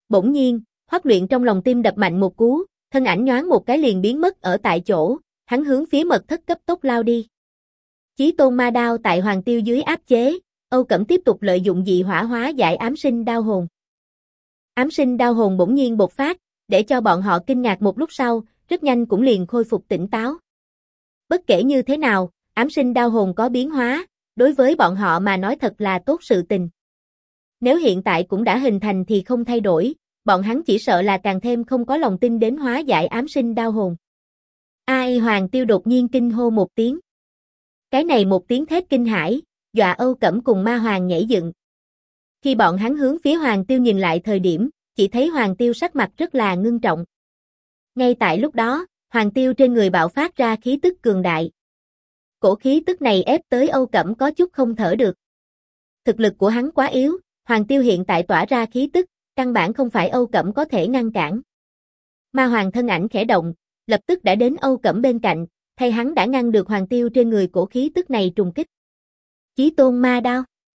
Bỗng nhiên, Hoắc Luyện trong lòng tim đập mạnh một cú, thân ảnh nhoáng một cái liền biến mất ở tại chỗ, hắn hướng phía mật thất cấp tốc lao đi. Chí Tôn Ma Đao tại Hoàng Tiêu dưới áp chế, Âu Cẩm tiếp tục lợi dụng dị hỏa hóa giải ám sinh đao hồn. Ám sinh đao hồn bỗng nhiên bộc phát, để cho bọn họ kinh ngạc một lúc sau, rất nhanh cũng liền khôi phục tỉnh táo. Bất kể như thế nào, ám sinh đao hồn có biến hóa, đối với bọn họ mà nói thật là tốt sự tình. Nếu hiện tại cũng đã hình thành thì không thay đổi, bọn hắn chỉ sợ là càng thêm không có lòng tin đến hóa giải ám sinh đao hồn. Ai Hoàng Tiêu đột nhiên kinh hô một tiếng. Cái này một tiếng thét kinh hãi, dọa Âu Cẩm cùng Ma Hoàng nhảy dựng. Khi bọn hắn hướng phía Hoàng Tiêu nhìn lại thời điểm, chỉ thấy Hoàng Tiêu sắc mặt rất là ngưng trọng. Ngay tại lúc đó, Hoàng Tiêu trên người bạo phát ra khí tức cường đại. Cổ khí tức này ép tới Âu Cẩm có chút không thở được. Thực lực của hắn quá yếu, Hoàng Tiêu hiện tại tỏa ra khí tức, căn bản không phải Âu Cẩm có thể ngăn cản. Ma Hoàng thân ảnh khẽ động, lập tức đã đến Âu Cẩm bên cạnh, thay hắn đã ngăn được Hoàng Tiêu trên người cổ khí tức này trùng kích. Chí Tôn Ma Đao.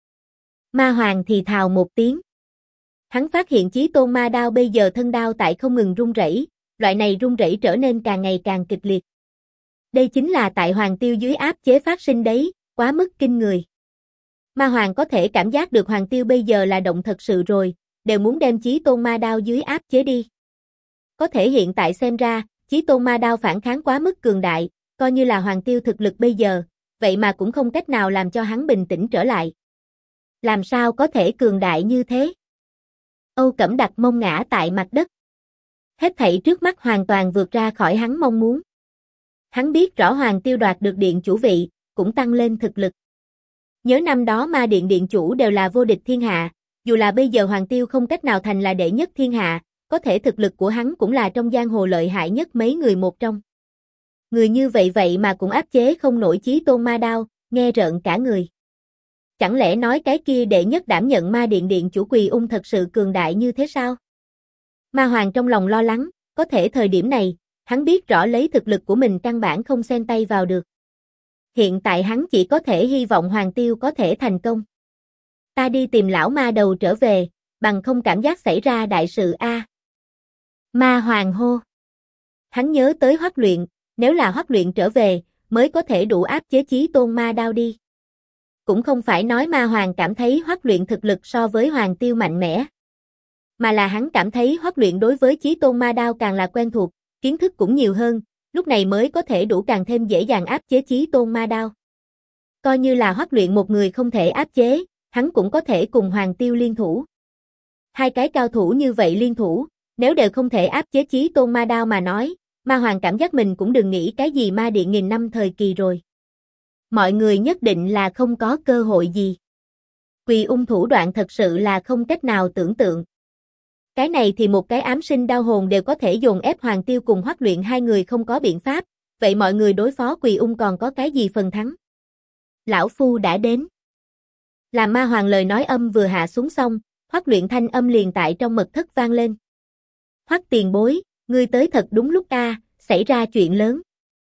Ma Hoàng thì thào một tiếng. Hắn phát hiện Chí Tôn Ma Đao bây giờ thân đao tại không ngừng rung rẩy, loại này rung rẩy trở nên càng ngày càng kịch liệt. Đây chính là tại Hoàng Tiêu dưới áp chế phát sinh đấy, quá mức kinh người. Ma Hoàng có thể cảm giác được Hoàng Tiêu bây giờ là động thật sự rồi, đều muốn đem Chí Tôn Ma Đao dưới áp chế đi. Có thể hiện tại xem ra, Chí Tôn Ma Đao phản kháng quá mức cường đại, coi như là Hoàng Tiêu thực lực bây giờ, vậy mà cũng không cách nào làm cho hắn bình tĩnh trở lại. Làm sao có thể cường đại như thế? Âu Cẩm đặt mông ngã tại mặt đất. Hết thảy trước mắt hoàn toàn vượt ra khỏi hắn mong muốn. Hắn biết rõ Hoàng Tiêu đoạt được điện chủ vị, cũng tăng lên thực lực. Nhớ năm đó Ma Điện điện chủ đều là vô địch thiên hạ, dù là bây giờ Hoàng Tiêu không cách nào thành là đệ nhất thiên hạ, có thể thực lực của hắn cũng là trong giang hồ lợi hại nhất mấy người một trong. Người như vậy mà cũng áp chế không nổi Chí Tôn Ma Đao, nghe rợn cả người. Chẳng lẽ nói cái kia đệ nhất đảm nhận Ma Điện điện chủ Quỳ Ung thật sự cường đại như thế sao? Ma Hoàng trong lòng lo lắng, có thể thời điểm này, hắn biết rõ lấy thực lực của mình căn bản không xen tay vào được. Hiện tại hắn chỉ có thể hy vọng Hoàng Tiêu có thể thành công. Ta đi tìm lão ma đầu trở về, bằng không cảm giác xảy ra đại sự a. Ma Hoàng hô. Hắn nhớ tới Hoắc Luyện, nếu là Hoắc Luyện trở về, mới có thể đủ áp chế Chí Tôn Ma Đao đi. Cũng không phải nói Ma Hoàng cảm thấy Hoắc Luyện thực lực so với Hoàng Tiêu mạnh mẽ, mà là hắn cảm thấy Hoắc Luyện đối với Chí Tôn Ma Đao càng là quen thuộc, kiến thức cũng nhiều hơn, lúc này mới có thể đủ càng thêm dễ dàng áp chế Chí Tôn Ma Đao. Coi như là Hoắc Luyện một người không thể áp chế, hắn cũng có thể cùng Hoàng Tiêu liên thủ. Hai cái cao thủ như vậy liên thủ, nếu đều không thể áp chế Chí Tôn Ma Đao mà nói, Ma Hoàng cảm giác mình cũng đừng nghĩ cái gì Ma Điện nghìn năm thời kỳ rồi. Mọi người nhất định là không có cơ hội gì. Quỳ Ung thủ đoạn thật sự là không cách nào tưởng tượng. Cái này thì một cái ám sinh đao hồn đều có thể dồn ép Hoàng Tiêu cùng Hoắc Luyện hai người không có biện pháp, vậy mọi người đối phó Quỳ Ung còn có cái gì phần thắng? Lão Phu đã đến. Làm Ma Hoàng lời nói âm vừa hạ xuống xong, Hoắc Luyện thanh âm liền tại trong mật thất vang lên. Hoắc tiền bối, ngươi tới thật đúng lúc a, xảy ra chuyện lớn.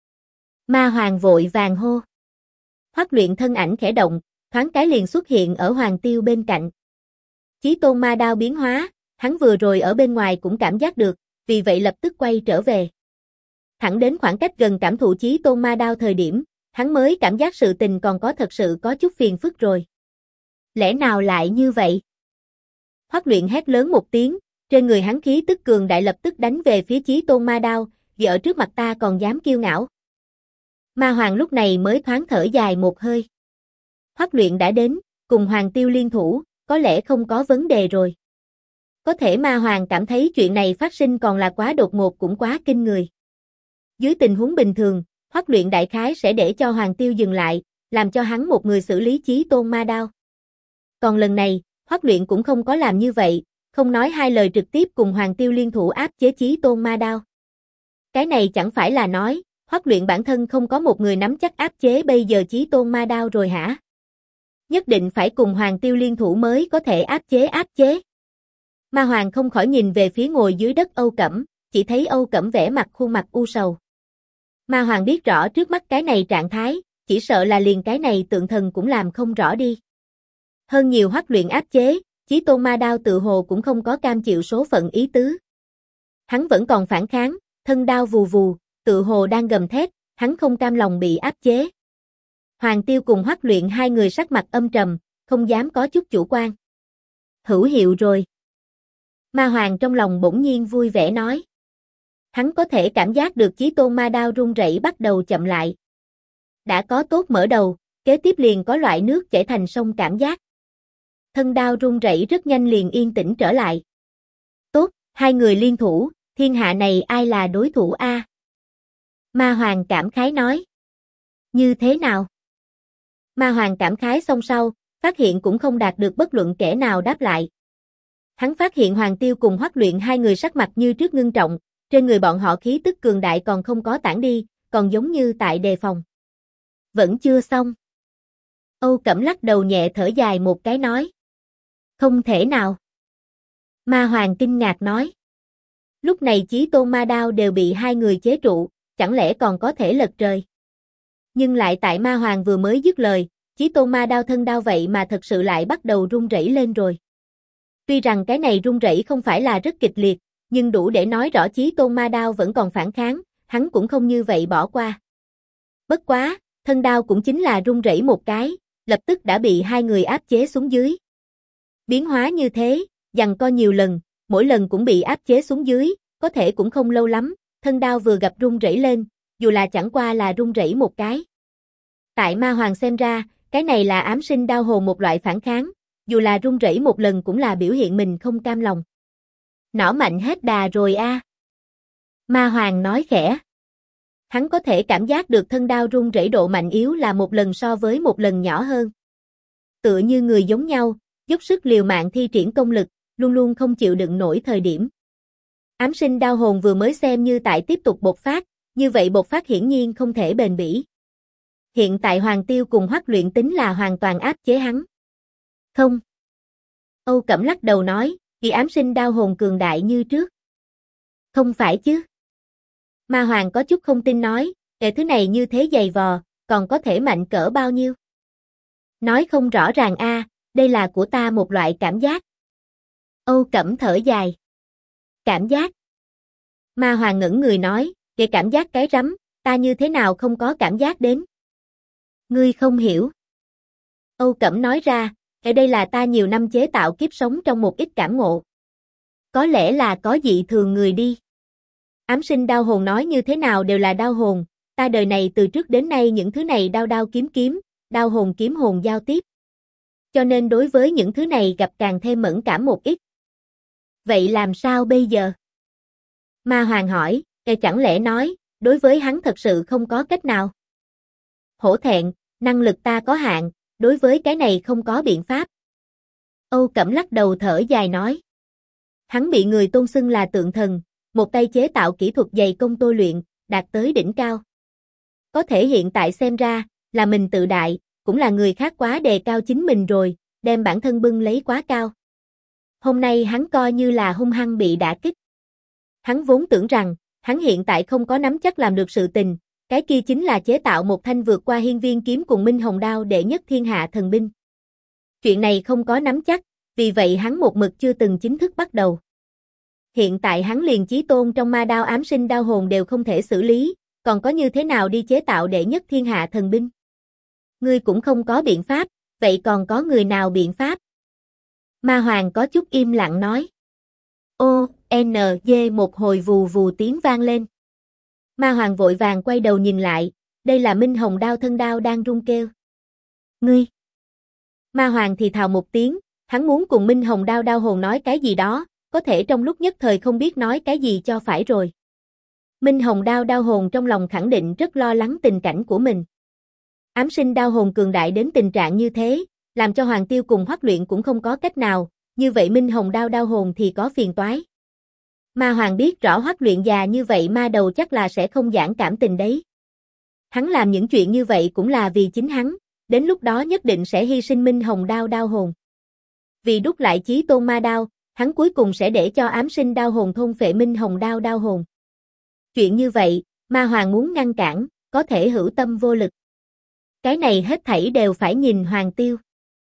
Ma Hoàng vội vàng hô. Hoắc Luyện thân ảnh khẽ động, thoáng cái liền xuất hiện ở Hoàng Tiêu bên cạnh. Chí Tôn Ma Đao biến hóa, hắn vừa rồi ở bên ngoài cũng cảm giác được, vì vậy lập tức quay trở về. Thẳng đến khoảng cách gần cảm thụ Chí Tôn Ma Đao thời điểm, hắn mới cảm giác sự tình còn có thật sự có chút phiền phức rồi. Lẽ nào lại như vậy? Hoắc Luyện hét lớn một tiếng, trên người hắn khí tức cường đại lập tức đánh về phía Chí Tôn Ma Đao, ở trước mặt ta còn dám kiêu ngạo. Ma Hoàng lúc này mới thoáng thở dài một hơi. Hoắc Luyện đã đến, cùng Hoàng Tiêu liên thủ, có lẽ không có vấn đề rồi. Có thể Ma Hoàng cảm thấy chuyện này phát sinh còn là quá đột ngột cũng quá kinh người. Dưới tình huống bình thường, Hoắc Luyện đại khái sẽ để cho Hoàng Tiêu dừng lại, làm cho hắn một người xử lý Chí Tôn Ma Đao. Còn lần này, Hoắc Luyện cũng không có làm như vậy, không nói hai lời trực tiếp cùng Hoàng Tiêu liên thủ áp chế Chí Tôn Ma Đao. Cái này chẳng phải là nói, Hoắc Luyện bản thân không có một người nắm chắc áp chế bây giờ Chí Tôn Ma Đao rồi hả? Nhất định phải cùng Hoàng Tiêu liên thủ mới có thể áp chế. Ma Hoàng không khỏi nhìn về phía ngồi dưới đất Âu Cẩm, chỉ thấy Âu Cẩm vẽ mặt khuôn mặt u sầu. Ma Hoàng biết rõ trước mắt cái này trạng thái, chỉ sợ là liền cái này tượng thần cũng làm không rõ đi. Hơn nhiều Hoắc Luyện áp chế, Chí Tôn Ma Đao tự hồ cũng không có cam chịu số phận ý tứ. Hắn vẫn còn phản kháng, thân đao vù vù, tự hồ đang gầm thét, hắn không cam lòng bị áp chế. Hoàng Tiêu cùng Hoắc Luyện hai người sắc mặt âm trầm, không dám có chút chủ quan. Hữu hiệu rồi. Ma Hoàng trong lòng bỗng nhiên vui vẻ nói. Hắn có thể cảm giác được Chí Tôn Ma Đao rung rẩy bắt đầu chậm lại. Đã có tốt mở đầu, kế tiếp liền có loại nước chảy thành sông cảm giác. Thân đao rung rẩy rất nhanh liền yên tĩnh trở lại. Tốt, hai người liên thủ, thiên hạ này ai là đối thủ a? Ma Hoàng cảm khái nói. Như thế nào? Ma Hoàng cảm khái xong sau, phát hiện cũng không đạt được bất luận kẻ nào đáp lại. Hắn phát hiện Hoàng Tiêu cùng Hoắc Luyện hai người sắc mặt như trước ngưng trọng, trên người bọn họ khí tức cường đại còn không có tản đi, còn giống như tại đề phòng. Vẫn chưa xong. Âu Cẩm lắc đầu nhẹ thở dài một cái nói. Không thể nào. Ma Hoàng kinh ngạc nói. Lúc này Chí Tôn Ma Đao đều bị hai người chế trụ, chẳng lẽ còn có thể lật trời. Nhưng lại tại Ma Hoàng vừa mới dứt lời, Chí Tôn Ma Đao thân đao vậy mà thật sự lại bắt đầu rung rẩy lên rồi. Tuy rằng cái này rung rẩy không phải là rất kịch liệt, nhưng đủ để nói rõ Chí Tôn Ma Đao vẫn còn phản kháng, hắn cũng không như vậy bỏ qua. Bất quá, thân đao cũng chính là rung rẩy một cái, lập tức đã bị hai người áp chế xuống dưới. Biến hóa như thế, giằng co nhiều lần, mỗi lần cũng bị áp chế xuống dưới, có thể cũng không lâu lắm, thân đao vừa gặp rung rẩy lên, dù là chẳng qua là rung rẩy một cái. Tại Ma Hoàng xem ra, cái này là ám sinh đao hồn một loại phản kháng, dù là rung rẩy một lần cũng là biểu hiện mình không cam lòng. Nỏ mạnh hết đà rồi a. Ma Hoàng nói khẽ. Hắn có thể cảm giác được thân đao rung rẩy độ mạnh yếu là một lần so với một lần nhỏ hơn. Tựa như người giống nhau, dốc sức liều mạng thi triển công lực, luôn luôn không chịu đựng nổi thời điểm. Ám sinh đao hồn vừa mới xem như tại tiếp tục bộc phát, như vậy bộc phát hiển nhiên không thể bền bỉ. Hiện tại Hoàng Tiêu cùng Hoắc Luyện tính là hoàn toàn áp chế hắn. Không. Âu Cẩm lắc đầu nói, vì ám sinh đao hồn cường đại như trước. Không phải chứ. Ma Hoàng có chút không tin nói, thứ này như thế dày vò, còn có thể mạnh cỡ bao nhiêu? Nói không rõ ràng a, đây là của ta một loại cảm giác. Âu Cẩm thở dài. Cảm giác. Ma Hoàng ngẩn người nói, về cảm giác cái rắm, ta như thế nào không có cảm giác đến? Ngươi không hiểu. Âu Cẩm nói ra, đây là ta nhiều năm chế tạo kiếp sống trong một ít cảm ngộ. Có lẽ là có dị thường người đi. Ám sinh đao hồn nói như thế nào đều là đao hồn, ta đời này từ trước đến nay những thứ này đao đao kiếm kiếm, đao hồn kiếm hồn giao tiếp. Cho nên đối với những thứ này gặp càng thêm mẫn cảm một ít. Vậy làm sao bây giờ? Ma Hoàng hỏi, chẳng lẽ nói, đối với hắn thật sự không có cách nào? Hổ thẹn, năng lực ta có hạn, đối với cái này không có biện pháp. Âu Cẩm lắc đầu thở dài nói. Hắn bị người tôn xưng là tượng thần, một tay chế tạo kỹ thuật dày công tôi luyện, đạt tới đỉnh cao. Có thể hiện tại xem ra, là mình tự đại, cũng là người khác quá đề cao chính mình rồi, đem bản thân bưng lấy quá cao. Hôm nay hắn coi như là hung hăng bị đả kích. Hắn vốn tưởng rằng, hắn hiện tại không có nắm chắc làm được sự tình, cái kia chính là chế tạo một thanh vượt qua hiên viên kiếm cùng Minh Hồng Đao đệ nhất thiên hạ thần binh. Chuyện này không có nắm chắc, vì vậy hắn một mực chưa từng chính thức bắt đầu. Hiện tại hắn liền chí tôn trong ma đao ám sinh đao hồn đều không thể xử lý, còn có như thế nào đi chế tạo đệ nhất thiên hạ thần binh? Ngươi cũng không có biện pháp, vậy còn có người nào biện pháp? Ma Hoàng có chút im lặng nói. O, N, G một hồi vù vù tiếng vang lên. Ma Hoàng vội vàng quay đầu nhìn lại, đây là Minh Hồng Đao thân đao đang rung kêu. Ngươi! Ma Hoàng thì thào một tiếng, hắn muốn cùng Minh Hồng Đao đao hồn nói cái gì đó, có thể trong lúc nhất thời không biết nói cái gì cho phải rồi. Minh Hồng Đao đao hồn trong lòng khẳng định rất lo lắng tình cảnh của mình. Ám sinh đao hồn cường đại đến tình trạng như thế, làm cho Hoàng Tiêu cùng Hoắc Luyện cũng không có cách nào, như vậy Minh Hồng Đao đao hồn thì có phiền toái. Ma Hoàng biết rõ Hoắc Luyện già như vậy ma đầu chắc là sẽ không giãn cảm tình đấy. Hắn làm những chuyện như vậy cũng là vì chính hắn, đến lúc đó nhất định sẽ hy sinh Minh Hồng Đao đao hồn. Vì đúc lại chí tôn ma đao, hắn cuối cùng sẽ để cho ám sinh đao hồn thôn phệ Minh Hồng Đao đao hồn. Chuyện như vậy, Ma Hoàng muốn ngăn cản, có thể hữu tâm vô lực. Cái này hết thảy đều phải nhìn Hoàng Tiêu.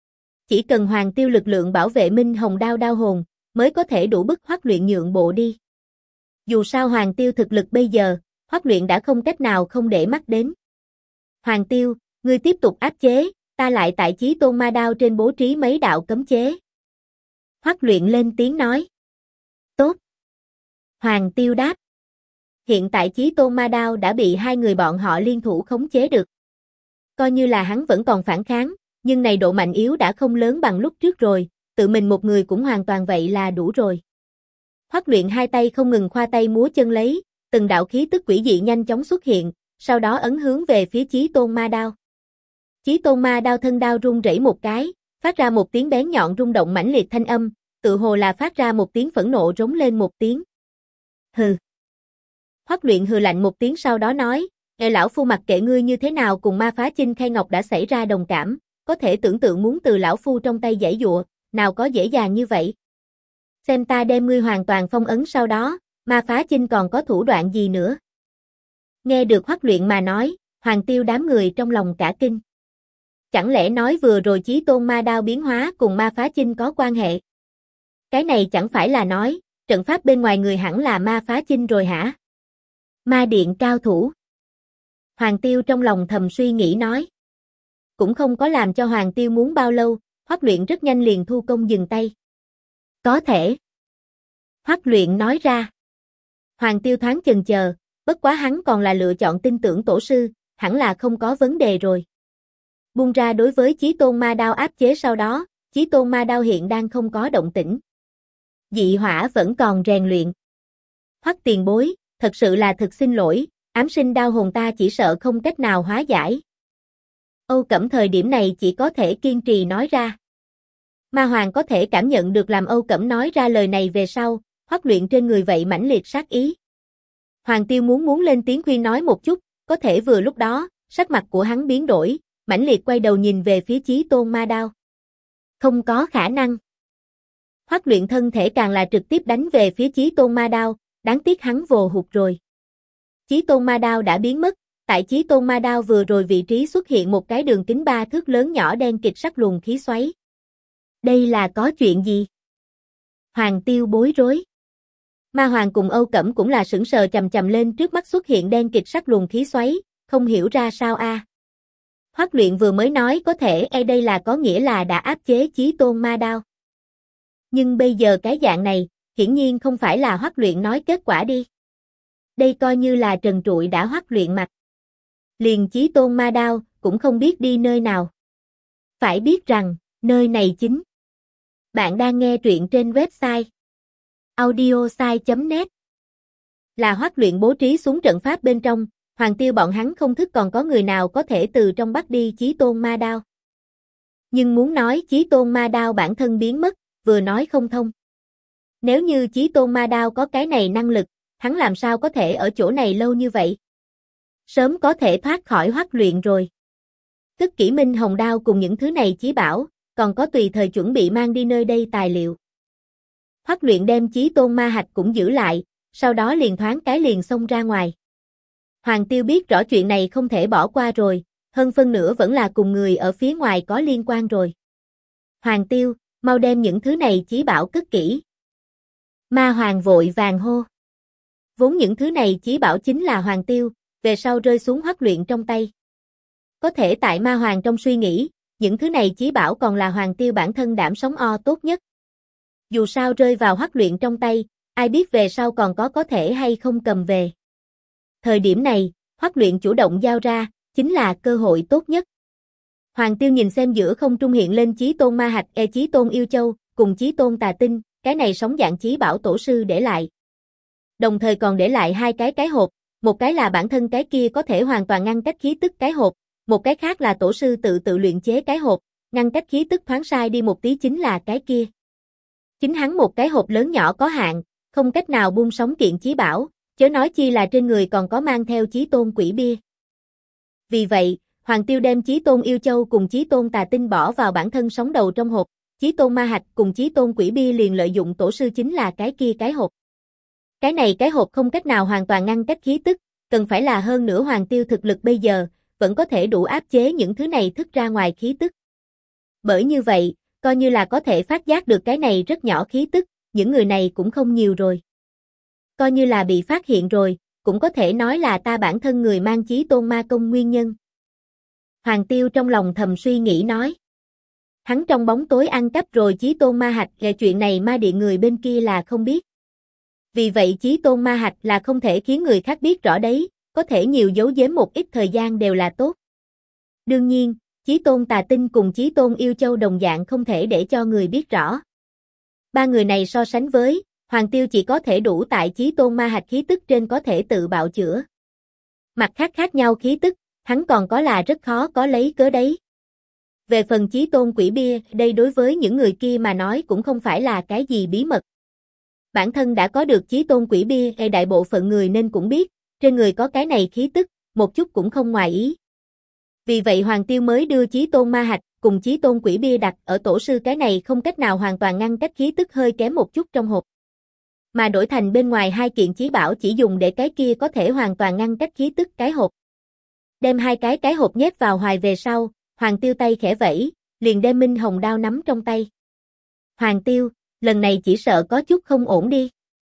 chỉ cần Hoàng Tiêu lực lượng bảo vệ Minh Hồng đao đao hồn, mới có thể đủ bức Hoắc Luyện nhượng bộ đi. Dù sao Hoàng Tiêu thực lực bây giờ, Hoắc Luyện đã không cách nào không để mắt đến. Hoàng Tiêu, ngươi tiếp tục áp chế, ta lại tại Chí Tôn Ma Đao trên bố trí mấy đạo cấm chế. Hoắc Luyện lên tiếng nói. Tốt. Hoàng Tiêu đáp. Hiện tại Chí Tôn Ma Đao đã bị hai người bọn họ liên thủ khống chế được. Coi như là hắn vẫn còn phản kháng, nhưng này độ mạnh yếu đã không lớn bằng lúc trước rồi, tự mình một người cũng hoàn toàn vậy là đủ rồi. Hoắc Luyện hai tay không ngừng khoa tay múa chân lấy, từng đạo khí tức quỷ dị nhanh chóng xuất hiện, sau đó ấn hướng về phía Chí Tôn Ma Đao. Chí Tôn Ma Đao thân đao rung rẩy một cái, phát ra một tiếng bén nhọn rung động mãnh liệt thanh âm, tự hồ là phát ra một tiếng phẫn nộ rống lên một tiếng. Hừ. Hoắc Luyện hừ lạnh một tiếng sau đó nói, lão phu mặc kệ ngươi như thế nào cùng ma phá Chinh Khai Ngọc đã xảy ra đồng cảm, có thể tưởng tượng muốn từ lão phu trong tay giãy giụa, nào có dễ dàng như vậy. Xem ta đem ngươi hoàn toàn phong ấn sau đó, ma phá Chinh còn có thủ đoạn gì nữa. Nghe được Hoắc Luyện mà nói, Hoàng Tiêu đám người trong lòng cả kinh. Chẳng lẽ nói vừa rồi Chí Tôn Ma Đao biến hóa cùng ma phá Chinh có quan hệ? Cái này chẳng phải là nói, trận pháp bên ngoài người hẳn là ma phá Chinh rồi hả? Ma điện cao thủ. Hoàng Tiêu trong lòng thầm suy nghĩ nói. Cũng không có làm cho Hoàng Tiêu muốn bao lâu, Hoắc Luyện rất nhanh liền thu công dừng tay. Có thể. Hoắc Luyện nói ra. Hoàng Tiêu thoáng chần chờ, bất quá hắn còn là lựa chọn tin tưởng tổ sư, hẳn là không có vấn đề rồi. Buông ra đối với Chí Tôn Ma Đao áp chế sau đó, Chí Tôn Ma Đao hiện đang không có động tĩnh. Dị hỏa vẫn còn rèn luyện. Hoắc tiền bối, thật sự là thực xin lỗi, ám sinh đao hồn ta chỉ sợ không cách nào hóa giải. Âu Cẩm thời điểm này chỉ có thể kiên trì nói ra. Ma Hoàng có thể cảm nhận được làm Âu Cẩm nói ra lời này về sau, Hoắc Luyện trên người vậy mãnh liệt sát ý. Hoàng Tiêu muốn lên tiếng khuyên nói một chút, có thể vừa lúc đó, sắc mặt của hắn biến đổi, mãnh liệt quay đầu nhìn về phía Chí Tôn Ma Đao. Không có khả năng. Hoắc Luyện thân thể càng là trực tiếp đánh về phía Chí Tôn Ma Đao, đáng tiếc hắn vồ hụt rồi. Chí Tôn Ma Đao đã biến mất, tại Chí Tôn Ma Đao vừa rồi vị trí xuất hiện một cái đường kính 3 thước lớn nhỏ đen kịt sắc luồng khí xoáy. Đây là có chuyện gì? Hoàng Tiêu bối rối. Ma Hoàng cùng Âu Cẩm cũng là sững sờ chằm chằm lên trước mắt xuất hiện đen kịt sắc luồng khí xoáy, không hiểu ra sao a. Hoắc Luyện vừa mới nói có thể đây là có nghĩa là đã áp chế Chí Tôn Ma Đao. Nhưng bây giờ cái dạng này, hiển nhiên không phải là Hoắc Luyện nói kết quả đi. Đây coi như là trần trụi đã Hoắc Luyện mặt. Liền Chí Tôn Ma Đao cũng không biết đi nơi nào. Phải biết rằng, nơi này chính. Bạn đang nghe truyện trên website audiosai.net. Là Hoắc Luyện bố trí xuống trận pháp bên trong, Hoàng Tiêu bọn hắn không thức còn có người nào có thể từ trong bắt đi Chí Tôn Ma Đao. Nhưng muốn nói Chí Tôn Ma Đao bản thân biến mất, vừa nói không thông. Nếu như Chí Tôn Ma Đao có cái này năng lực, hắn làm sao có thể ở chỗ này lâu như vậy? Sớm có thể thoát khỏi Hoắc Luyện rồi. Tức kỹ Minh Hồng Đao cùng những thứ này chí bảo, còn có tùy thời chuẩn bị mang đi nơi đây tài liệu. Hoắc Luyện đem Chí Tôn Ma Hạch cũng giữ lại, sau đó liền thoáng cái liền xông ra ngoài. Hoàng Tiêu biết rõ chuyện này không thể bỏ qua rồi, hơn phân nửa vẫn là cùng người ở phía ngoài có liên quan rồi. Hoàng Tiêu, mau đem những thứ này chí bảo cất kỹ. Ma Hoàng vội vàng hô. Vốn những thứ này chí bảo chính là Hoàng Tiêu, về sau rơi xuống Hoắc Luyện trong tay. Có thể tại Ma Hoàng trong suy nghĩ, những thứ này chí bảo còn là Hoàng Tiêu bản thân đảm sống tốt nhất. Dù sao rơi vào Hoắc Luyện trong tay, ai biết về sau còn có thể hay không cầm về. Thời điểm này, Hoắc Luyện chủ động giao ra, chính là cơ hội tốt nhất. Hoàng Tiêu nhìn xem giữa không trung hiện lên Chí Tôn Ma Hạch, Chí Tôn Yêu Châu, cùng Chí Tôn Tà Tinh, cái này sống dạng chí bảo tổ sư để lại. Đồng thời còn để lại hai cái hộp, một cái là bản thân cái kia có thể hoàn toàn ngăn cách khí tức cái hộp, một cái khác là tổ sư tự luyện chế cái hộp, ngăn cách khí tức thoáng sai đi một tí chính là cái kia. Chính hắn một cái hộp lớn nhỏ có hạn, không cách nào buông sóng kiện chí bảo, chớ nói chi là trên người còn có mang theo Chí Tôn Quỷ Bia. Vì vậy, Hoàng Tiêu đem Chí Tôn Yêu Châu cùng Chí Tôn Tà Tinh bỏ vào bản thân sống đầu trong hộp, Chí Tôn Ma Hạch cùng Chí Tôn Quỷ Bia liền lợi dụng tổ sư chính là cái kia cái hộp. Cái này cái hộp không cách nào hoàn toàn ngăn cách khí tức, cần phải là hơn nữa Hoàng Tiêu thực lực bây giờ, vẫn có thể đủ áp chế những thứ này thức ra ngoài khí tức. Bởi như vậy, Coi như là có thể phát giác được cái này rất nhỏ khí tức, những người này cũng không nhiều rồi. Coi như là bị phát hiện rồi, cũng có thể nói là ta bản thân người mang chí tôn ma công nguyên nhân. Hoàng Tiêu trong lòng thầm suy nghĩ nói. Hắn trong bóng tối ăn cắp rồi chí tôn ma hạch, về chuyện này ma điện người bên kia là không biết. Vì vậy chí tôn ma hạch là không thể khiến người khác biết rõ đấy, có thể nhiều giấu giếm một ít thời gian đều là tốt. Đương nhiên, chí tôn tà tinh cùng chí tôn yêu châu đồng dạng không thể để cho người biết rõ. Ba người này so sánh với, Hoàng Tiêu chỉ có thể đủ tại chí tôn ma hạch khí tức trên có thể tự bạo chữa. Mặt khác khác nhau khí tức, hắn còn có là rất khó có lấy cớ đấy. Về phần chí tôn quỷ bia, đây đối với những người kia mà nói cũng không phải là cái gì bí mật. Bản thân đã có được chí tôn quỷ bia, đại bộ phận người nên cũng biết, trên người có cái này khí tức, một chút cũng không ngoài ý. Vì vậy Hoàng Tiêu mới đưa chí tôn ma hạch cùng chí tôn quỷ bia đặt ở tổ sư cái này không cách nào hoàn toàn ngăn cách khí tức hơi kém một chút trong hộp. Mà đổi thành bên ngoài hai kiện chí bảo chỉ dùng để cái kia có thể hoàn toàn ngăn cách khí tức cái hộp. Đem hai cái hộp nhét vào hoài về sau, Hoàng Tiêu tay khẽ vẫy, liền đem Minh Hồng đao nắm trong tay. Hoàng Tiêu, lần này chỉ sợ có chút không ổn đi.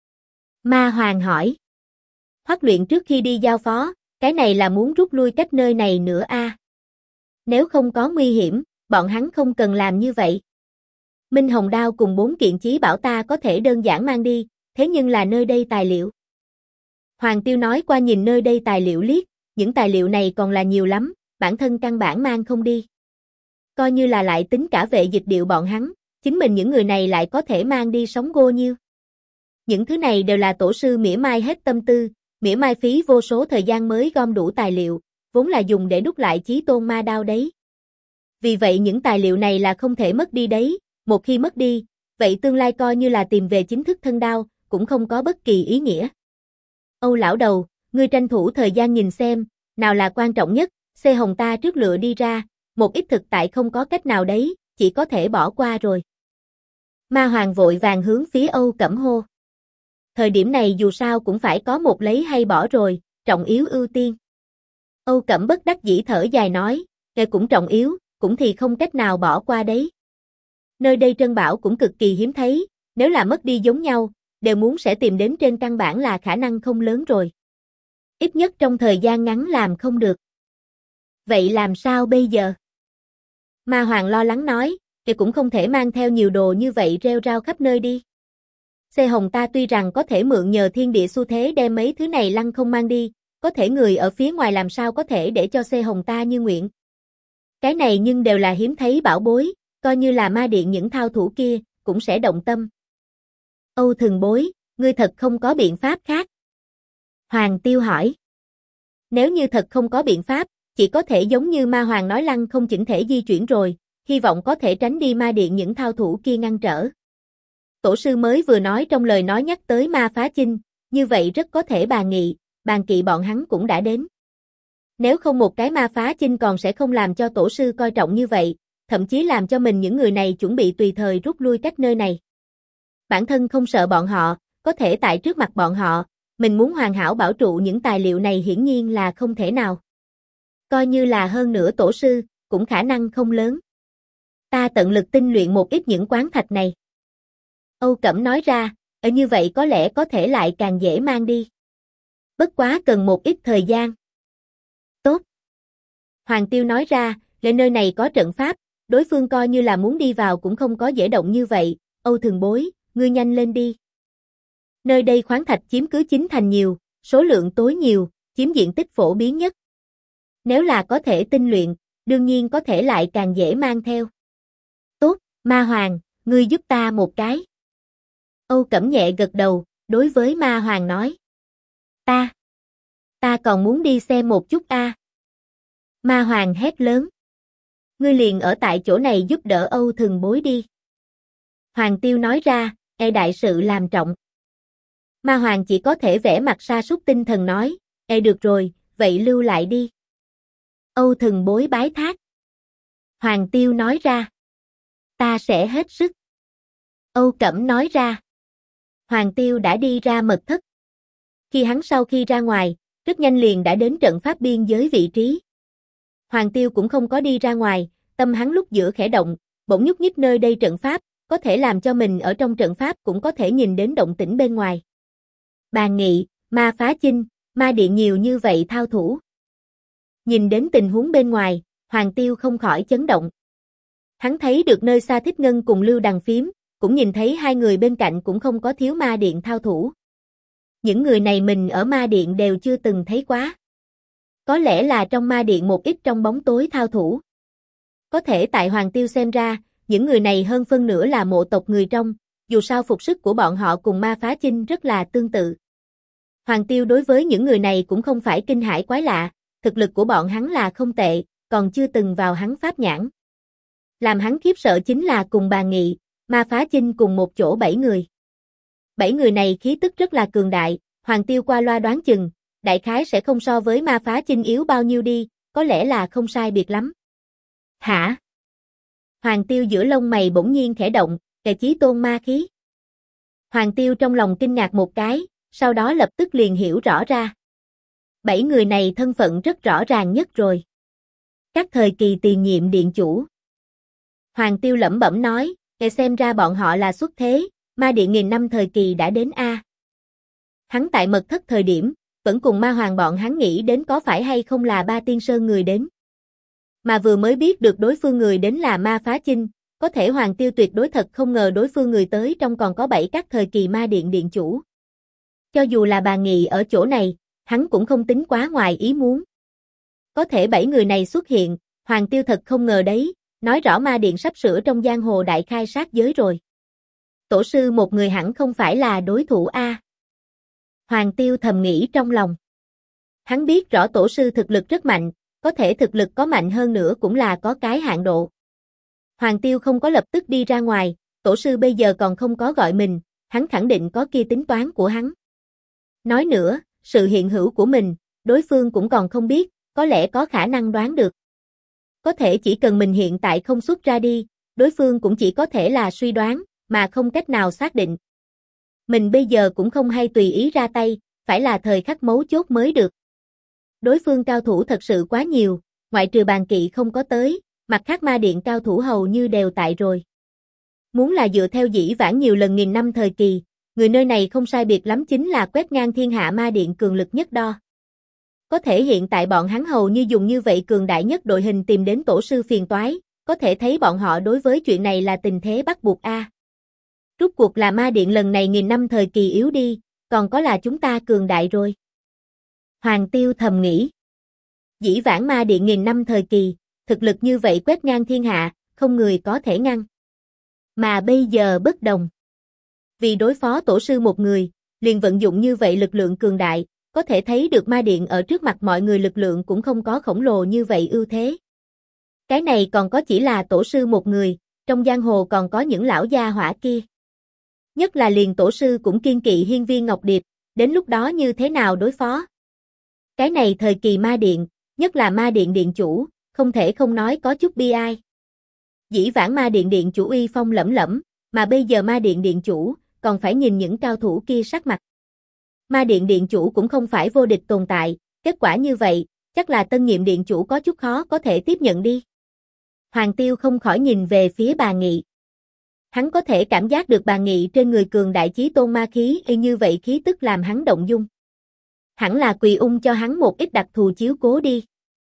Ma Hoàng hỏi. Hoắc luyện trước khi đi giao phó, cái này là muốn rút lui cách nơi này nữa a. Nếu không có nguy hiểm, bọn hắn không cần làm như vậy. Minh Hồng đao cùng 4 kiện chí bảo ta có thể đơn giản mang đi, thế nhưng là nơi đây tài liệu. Hoàng Tiêu nói qua nhìn nơi đây tài liệu liếc, những tài liệu này còn là nhiều lắm, bản thân căn bản mang không đi. Coi như là lại tính cả vệ dịch điệu bọn hắn, chính mình những người này lại có thể mang đi sống gô nhiêu. Những thứ này đều là tổ sư mỉa mai hết tâm tư, mỉa mai phí vô số thời gian mới gom đủ tài liệu, vốn là dùng để đúc lại chí tôn ma đao đấy. Vì vậy những tài liệu này là không thể mất đi đấy, một khi mất đi, vậy tương lai coi như là tìm về chính thức thân đao, cũng không có bất kỳ ý nghĩa. Âu lão đầu, ngươi tranh thủ thời gian nhìn xem, nào là quan trọng nhất, xê hồng ta trước lựa đi ra, một ít thực tại không có cách nào đấy, chỉ có thể bỏ qua rồi. Ma Hoàng vội vàng hướng phía Âu Cẩm hô. Thời điểm này dù sao cũng phải có một lấy hay bỏ rồi, trọng yếu ưu tiên. Âu Cẩm bất đắc dĩ thở dài nói, kẻ cũng trọng yếu, cũng thì không cách nào bỏ qua đấy. Nơi đây trân bảo cũng cực kỳ hiếm thấy, nếu là mất đi giống nhau, đều muốn sẽ tìm đến trên căn bản là khả năng không lớn rồi. Ít nhất trong thời gian ngắn làm không được. Vậy làm sao bây giờ? Ma Hoàng lo lắng nói, kẻ cũng không thể mang theo nhiều đồ như vậy rêu rao khắp nơi đi. Xê hồng ta tuy rằng có thể mượn nhờ thiên địa xu thế đem mấy thứ này lăng không mang đi, có thể người ở phía ngoài làm sao có thể để cho xê hồng ta như nguyện. Cái này nhưng đều là hiếm thấy bảo bối, coi như là ma điện những thao thủ kia, cũng sẽ động tâm. Âu Thần Bối, ngươi thật không có biện pháp khác. Hoàng Tiêu hỏi. Nếu như thật không có biện pháp, chỉ có thể giống như Ma Hoàng nói lăng không chỉnh thể di chuyển rồi, hy vọng có thể tránh đi ma điện những thao thủ kia ngăn trở. Tổ sư mới vừa nói trong lời nói nhắc tới ma phá chinh, như vậy rất có thể bàn kỵ bọn hắn cũng đã đến. Nếu không một cái ma phá chinh còn sẽ không làm cho tổ sư coi trọng như vậy, thậm chí làm cho mình những người này chuẩn bị tùy thời rút lui cách nơi này. Bản thân không sợ bọn họ, có thể tại trước mặt bọn họ, mình muốn hoàn hảo bảo trụ những tài liệu này hiển nhiên là không thể nào. Coi như là hơn nữa tổ sư, cũng khả năng không lớn. Ta tận lực tinh luyện một ít những quán thạch này. Âu Cẩm nói ra, ở như vậy có lẽ có thể lại càng dễ mang đi. Bất quá cần một ít thời gian. Tốt. Hoàng Tiêu nói ra, lên nơi này có trận pháp, đối phương coi như là muốn đi vào cũng không có dễ động như vậy, Âu Thường Bối, ngươi nhanh lên đi. Nơi đây khoáng thạch chiếm cứ chín thành nhiều, số lượng tối nhiều, chiếm diện tích phổ biến nhất. Nếu là có thể tinh luyện, đương nhiên có thể lại càng dễ mang theo. Tốt, Ma Hoàng, ngươi giúp ta một cái. Âu Cẩm nhẹ gật đầu, đối với Ma Hoàng nói. Ta còn muốn đi xem một chút a. Ma Hoàng hét lớn. Ngươi liền ở tại chỗ này giúp đỡ Âu Thường Bối đi. Hoàng Tiêu nói ra, đại sự làm trọng. Ma Hoàng chỉ có thể vẽ mặt sa sút tinh thần nói, được rồi, vậy lưu lại đi. Âu Thường Bối bái thác. Hoàng Tiêu nói ra, ta sẽ hết sức. Âu Cẩm nói ra. Hoàng Tiêu đã đi ra mật thất. Khi hắn sau khi ra ngoài, rất nhanh liền đã đến trận pháp biên giới vị trí. Hoàng Tiêu cũng không có đi ra ngoài, tâm hắn lúc giữa khẽ động, bỗng nhúc nhích nơi đây trận pháp, có thể làm cho mình ở trong trận pháp cũng có thể nhìn đến động tĩnh bên ngoài. Bàn nghị, ma phá chinh, ma điện nhiều như vậy thao thủ. Nhìn đến tình huống bên ngoài, Hoàng Tiêu không khỏi chấn động. Hắn thấy được nơi xa Thích Ngân cùng Lưu Đằng phím, cũng nhìn thấy hai người bên cạnh cũng không có thiếu ma điện thao thủ. Những người này mình ở ma điện đều chưa từng thấy quá. Có lẽ là trong ma điện một ít trong bóng tối thao thủ. Có thể tại Hoàng Tiêu xem ra, những người này hơn phân nửa là mộ tộc người trong, dù sao phục sức của bọn họ cùng ma phá chinh rất là tương tự. Hoàng Tiêu đối với những người này cũng không phải kinh hãi quái lạ, thực lực của bọn hắn là không tệ, còn chưa từng vào hắn pháp nhãn. Làm hắn khiếp sợ chính là cùng Bàn Nghị, ma phá chinh cùng một chỗ 7 người. 7 người này khí tức rất là cường đại, Hoàng Tiêu qua loa đoán chừng, đại khái sẽ không so với ma phá chinh yếu bao nhiêu đi, có lẽ là không sai biệt lắm. Hả? Hoàng Tiêu giữa lông mày bỗng nhiên khẽ động, kẻ chí tôn ma khí. Hoàng Tiêu trong lòng kinh ngạc một cái, sau đó lập tức liền hiểu rõ ra. 7 người này thân phận rất rõ ràng nhất rồi. Các thời kỳ tiền nhiệm điện chủ. Hoàng Tiêu lẩm bẩm nói, kẻ xem ra bọn họ là xuất thế, ma điện nghìn năm thời kỳ đã đến a. Hắn tại mật thất thời điểm, vẫn cùng ma hoàng bọn hắn nghĩ đến có phải hay không là Ba Tiên Sơn người đến. Mà vừa mới biết được đối phương người đến là ma phá chinh, có thể Hoàng Tiêu tuyệt đối thật không ngờ đối phương người tới trong còn có 7 các thời kỳ ma điện điện chủ. Cho dù là Bàn Nghị ở chỗ này, hắn cũng không tính quá ngoài ý muốn. Có thể 7 người này xuất hiện, Hoàng Tiêu thật không ngờ đấy, nói rõ ma điện sắp sửa trong giang hồ đại khai sát giới rồi. Tổ sư một người hẳn không phải là đối thủ a. Hoàng Tiêu thầm nghĩ trong lòng. Hắn biết rõ tổ sư thực lực rất mạnh, có thể thực lực có mạnh hơn nữa cũng là có cái hạn độ. Hoàng Tiêu không có lập tức đi ra ngoài, tổ sư bây giờ còn không có gọi mình, hắn khẳng định có kia tính toán của hắn. Nói nữa, sự hiện hữu của mình, đối phương cũng còn không biết, có lẽ có khả năng đoán được. Có thể chỉ cần mình hiện tại không xuất ra đi, đối phương cũng chỉ có thể là suy đoán, mà không cách nào xác định. Mình bây giờ cũng không hay tùy ý ra tay, phải là thời khắc mấu chốt mới được. Đối phương cao thủ thật sự quá nhiều, ngoại trừ Bàn Kỵ không có tới, mặt khác ma điện cao thủ hầu như đều tại rồi. Muốn là dựa theo dĩ vãng nhiều lần nghìn năm thời kỳ, người nơi này không sai biệt lắm chính là quét ngang thiên hạ ma điện cường lực nhất đo. Có thể hiện tại bọn hắn hầu như dùng như vậy cường đại nhất đội hình tìm đến tổ sư phiền toái, có thể thấy bọn họ đối với chuyện này là tình thế bắt buộc a. Rốt cuộc là ma điện lần này nghìn năm thời kỳ yếu đi, còn có là chúng ta cường đại rồi. Hoàng Tiêu thầm nghĩ. Dĩ vãng ma điện nghìn năm thời kỳ, thực lực như vậy quét ngang thiên hạ, không người có thể ngăn. Mà bây giờ bất đồng. Vì đối phó tổ sư một người, liền vận dụng như vậy lực lượng cường đại, có thể thấy được ma điện ở trước mặt mọi người lực lượng cũng không có khổng lồ như vậy ưu thế. Cái này còn có chỉ là tổ sư một người, trong giang hồ còn có những lão gia hỏa kia. Nhất là liền tổ sư cũng kiên kỵ hiên viên Ngọc Điệp, đến lúc đó như thế nào đối phó. Cái này thời kỳ ma điện, nhất là ma điện điện chủ, không thể không nói có chút bi ai. Dĩ vãng ma điện điện chủ uy phong lẫm lẫm, mà bây giờ ma điện điện chủ, còn phải nhìn những cao thủ kia sắc mặt. Ma điện điện chủ cũng không phải vô địch tồn tại, kết quả như vậy, chắc là tân nhiệm điện chủ có chút khó có thể tiếp nhận đi. Hoàng Tiêu không khỏi nhìn về phía Bàn Nghị. Hắn có thể cảm giác được Bàn Nghị trên người cường đại chí tôn ma khí y như vậy khí tức làm hắn động dung. Hẳn là Quỳ Ung cho hắn một ít đặc thù chiếu cố đi.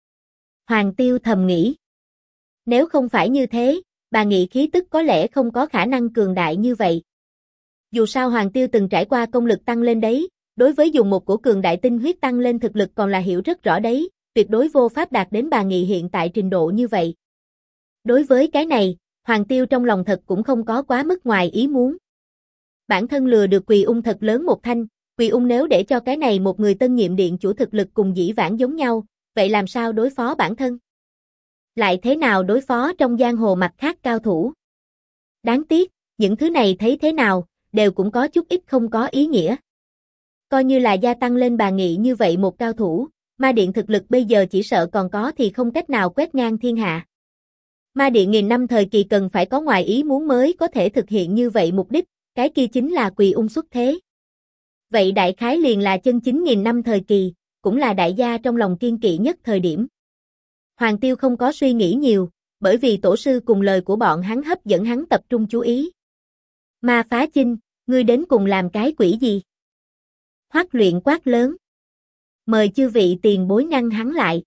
Hoàng Tiêu thầm nghĩ. Nếu không phải như thế, Bàn Nghị khí tức có lẽ không có khả năng cường đại như vậy. Dù sao Hoàng Tiêu từng trải qua công lực tăng lên đấy, đối với dùng một cổ cường đại tinh huyết tăng lên thực lực còn là hiểu rất rõ đấy, tuyệt đối vô pháp đạt đến Bàn Nghị hiện tại trình độ như vậy. Đối với cái này, Hoàng Tiêu trong lòng thật cũng không có quá mức ngoài ý muốn. Bản thân lừa được Quỳ Ung thật lớn một thanh, Quỳ Ung nếu để cho cái này một người tân nhiệm điện chủ thực lực cùng dĩ vãng giống nhau, vậy làm sao đối phó bản thân? Lại thế nào đối phó trong giang hồ mặt khác cao thủ? Đáng tiếc, những thứ này thấy thế nào, đều cũng có chút ít không có ý nghĩa. Coi như là gia tăng lên Bàn Nghị như vậy một cao thủ, ma điện thực lực bây giờ chỉ sợ còn có thì không cách nào quét ngang thiên hạ. Ma điện nghìn năm thời kỳ cần phải có ngoài ý muốn mới có thể thực hiện như vậy mục đích, cái kia chính là Quỳ Ung xuất thế. Vậy đại khái liền là chân chính nghìn năm thời kỳ, cũng là đại gia trong lòng kiên kỵ nhất thời điểm. Hoàng Tiêu không có suy nghĩ nhiều, bởi vì tổ sư cùng lời của bọn hắn hấp dẫn hắn tập trung chú ý. Ma Phá Chinh, ngươi đến cùng làm cái quỷ gì? Hoắc Luyện quát lớn. Mời chư vị tiền bối ngăn hắn lại.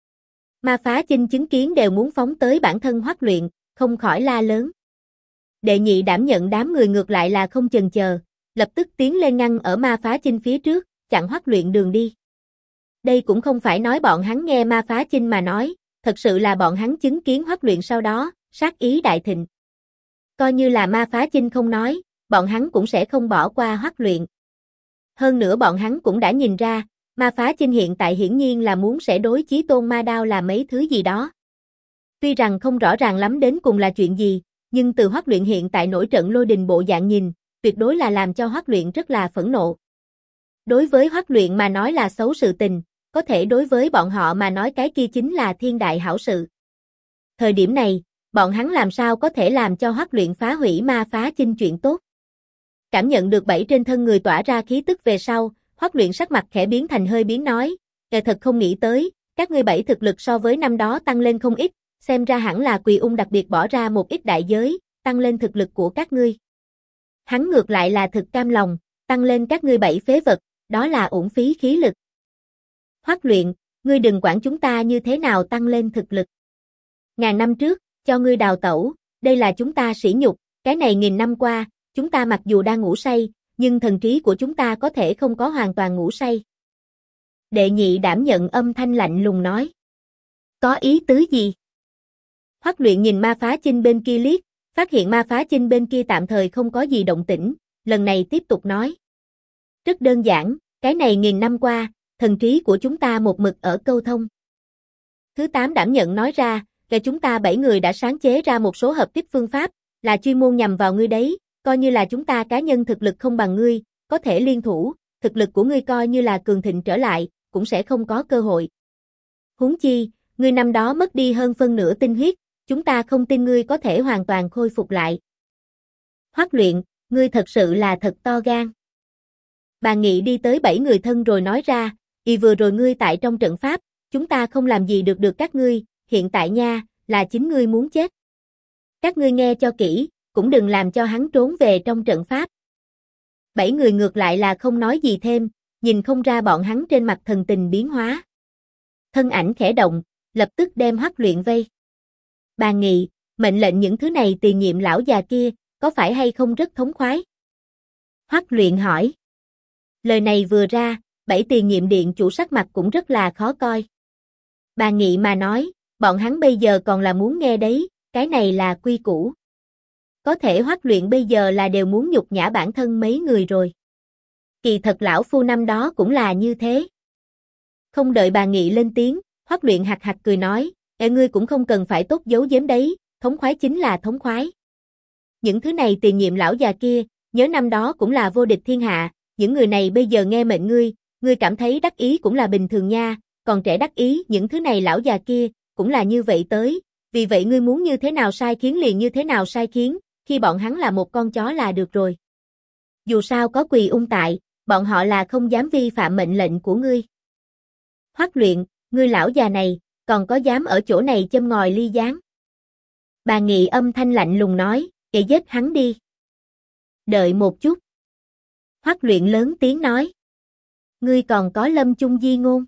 Ma Phá Chinh chứng kiến đều muốn phóng tới bản thân Hoắc Luyện, không khỏi la lớn. Đệ nhị đảm nhận đám người ngược lại là không chần chờ, lập tức tiến lên ngăn ở Ma Phá Chinh phía trước, chặn Hoắc Luyện đường đi. Đây cũng không phải nói bọn hắn nghe Ma Phá Chinh mà nói, thật sự là bọn hắn chứng kiến Hoắc Luyện sau đó, sát ý đại thịnh. Coi như là Ma Phá Chinh không nói, bọn hắn cũng sẽ không bỏ qua Hoắc Luyện. Hơn nữa bọn hắn cũng đã nhìn ra, Ma Phá Chinh hiện tại hiển nhiên là muốn sẽ đối Chí Tôn Ma Đao là mấy thứ gì đó. Tuy rằng không rõ ràng lắm đến cùng là chuyện gì, nhưng từ Hoắc Luyện hiện tại nổi trận lôi đình bộ dạng nhìn, tuyệt đối là làm cho Hoắc Luyện rất là phẫn nộ. Đối với Hoắc Luyện mà nói là xấu sự tình, có thể đối với bọn họ mà nói cái kia chính là thiên đại hảo sự. Thời điểm này, bọn hắn làm sao có thể làm cho Hoắc Luyện phá hủy Ma Phá Chinh chuyện tốt. Cảm nhận được bảy trên thân người tỏa ra khí tức về sau, Hoắc Luyện sắc mặt khẽ biến thành hơi biến nói, thật không nghĩ tới, các ngươi bảy thực lực so với năm đó tăng lên không ít, xem ra hẳn là Quỳ Ung đặc biệt bỏ ra một ít đại giới, tăng lên thực lực của các ngươi. Hắn ngược lại là thực cam lòng, tăng lên các ngươi bảy phế vật, đó là uổng phí khí lực. Hoắc Luyện, ngươi đừng quản chúng ta như thế nào tăng lên thực lực. Ngàn năm trước, cho ngươi đào tẩu, đây là chúng ta sỉ nhục, cái này nghìn năm qua, chúng ta mặc dù đang ngủ say, nhưng thần trí của chúng ta có thể không có hoàn toàn ngủ say. Đệ nhị đảm nhận âm thanh lạnh lùng nói. Có ý tứ gì? Hoắc Luyện nhìn Ma Phá Chinh bên kia liếc, phát hiện Ma Phá Chinh bên kia tạm thời không có gì động tĩnh, lần này tiếp tục nói. Rất đơn giản, cái này nghìn năm qua, thần trí của chúng ta một mực ở câu thông. Thứ 8 đảm nhận nói ra, chúng ta 7 người đã sáng chế ra một số hợp kích phương pháp, là chuyên môn nhằm vào ngươi đấy, coi như là chúng ta cá nhân thực lực không bằng ngươi, có thể liên thủ, thực lực của ngươi coi như là cường thịnh trở lại, cũng sẽ không có cơ hội. Huống chi, ngươi năm đó mất đi hơn phân nửa tinh huyết, chúng ta không tin ngươi có thể hoàn toàn khôi phục lại. Hoắc Luyện, ngươi thật sự là thật to gan. Bà Nghị đi tới 7 người thân rồi nói ra, vừa rồi ngươi tại trong trận pháp, chúng ta không làm gì được các ngươi, hiện tại nha, là chính ngươi muốn chết. Các ngươi nghe cho kỹ, cũng đừng làm cho hắn trốn về trong trận pháp. 7 người ngược lại là không nói gì thêm, nhìn không ra bọn hắn trên mặt thần tình biến hóa. Thân ảnh khẽ động, lập tức đem Hoắc Luyện vây. Bà Nghị, mệnh lệnh những thứ này tiền nhiệm lão già kia, có phải hay không rất thống khoái? Hoắc Luyện hỏi. Lời này vừa ra, 7 tiền nhiệm điện chủ sắc mặt cũng rất là khó coi. Bà Nghị mà nói, bọn hắn bây giờ còn là muốn nghe đấy, cái này là quy củ. Có thể Hoắc Luyện bây giờ là đều muốn nhục nhã bản thân mấy người rồi. Kỳ thật lão phu năm đó cũng là như thế. Không đợi bà Nghị lên tiếng, Hoắc Luyện hạc hạc cười nói, ngươi cũng không cần phải tốt giấu giếm đấy, thống khoái chính là thống khoái. Những thứ này tiền nhiệm lão già kia, nhớ năm đó cũng là vô địch thiên hạ, những người này bây giờ nghe mệnh ngươi cảm thấy đắc ý cũng là bình thường nha, còn trẻ đắc ý những thứ này lão già kia, cũng là như vậy tới, vì vậy ngươi muốn như thế nào sai khiến liền như thế nào sai khiến, khi bọn hắn là một con chó là được rồi. Dù sao có Quỳ Ung tại, bọn họ là không dám vi phạm mệnh lệnh của ngươi. Hoắc Luyện, ngươi lão già này, còn có dám ở chỗ này châm ngòi ly gián? Bà Nghị âm thanh lạnh lùng nói, giết hắn đi. Đợi một chút. Hoắc Luyện lớn tiếng nói. Ngươi còn có lâm chung di ngôn.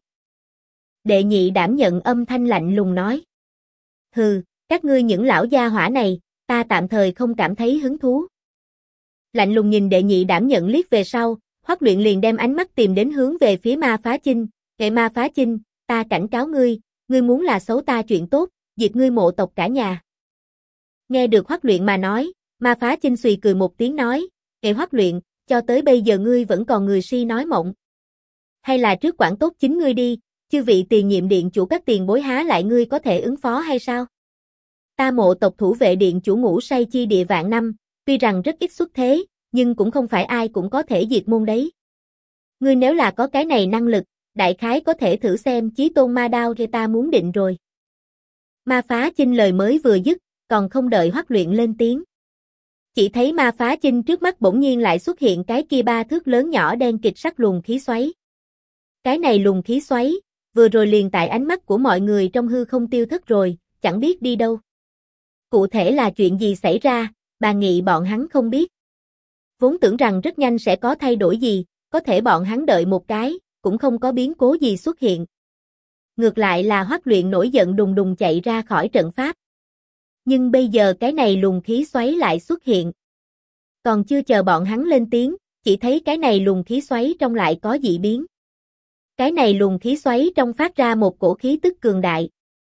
Đệ nhị đảm nhận âm thanh lạnh lùng nói. Hừ, các ngươi những lão gia hỏa này, ta tạm thời không cảm thấy hứng thú. Lạnh lùng nhìn đệ nhị đảm nhận liếc về sau, Hoắc Luyện liền đem ánh mắt tìm đến hướng về phía Ma Phá Chinh. Ma Phá Chinh, ta cảnh cáo ngươi, ngươi muốn là xấu ta chuyện tốt, diệt ngươi mộ tộc cả nhà. Nghe được Hoắc Luyện mà nói, Ma Phá Chinh xùy cười một tiếng nói, Hoắc Luyện, cho tới bây giờ ngươi vẫn còn người si nói mộng. Hay là trước quản tốt chính ngươi đi, chư vị tiền nhiệm điện chủ các tiền bối há lại ngươi có thể ứng phó hay sao? Ta mộ tộc thủ vệ điện chủ ngủ say chi địa vạn năm, tuy rằng rất ít xuất thế, nhưng cũng không phải ai cũng có thể diệt môn đấy. Ngươi nếu là có cái này năng lực, đại khái có thể thử xem Chí Tôn Ma Đao cho ta muốn định rồi. Ma Phá Chinh lời mới vừa dứt, còn không đợi Hoắc Luyện lên tiếng. Chỉ thấy Ma Phá Chinh trước mắt bỗng nhiên lại xuất hiện cái kia 3 thước lớn nhỏ đen kịt sắc luồng khí xoáy. Cái này luồng khí xoáy, vừa rồi liền tại ánh mắt của mọi người trong hư không tiêu thất rồi, chẳng biết đi đâu. Cụ thể là chuyện gì xảy ra, bà nghĩ bọn hắn không biết. Vốn tưởng rằng rất nhanh sẽ có thay đổi gì, có thể bọn hắn đợi một cái, cũng không có biến cố gì xuất hiện. Ngược lại là Hoắc Luyện nổi giận đùng đùng chạy ra khỏi trận pháp. Nhưng bây giờ cái này luồng khí xoáy lại xuất hiện. Còn chưa chờ bọn hắn lên tiếng, chỉ thấy cái này luồng khí xoáy trong lại có dị biến. Cái này luồng khí xoáy trong phát ra một cổ khí tức cường đại.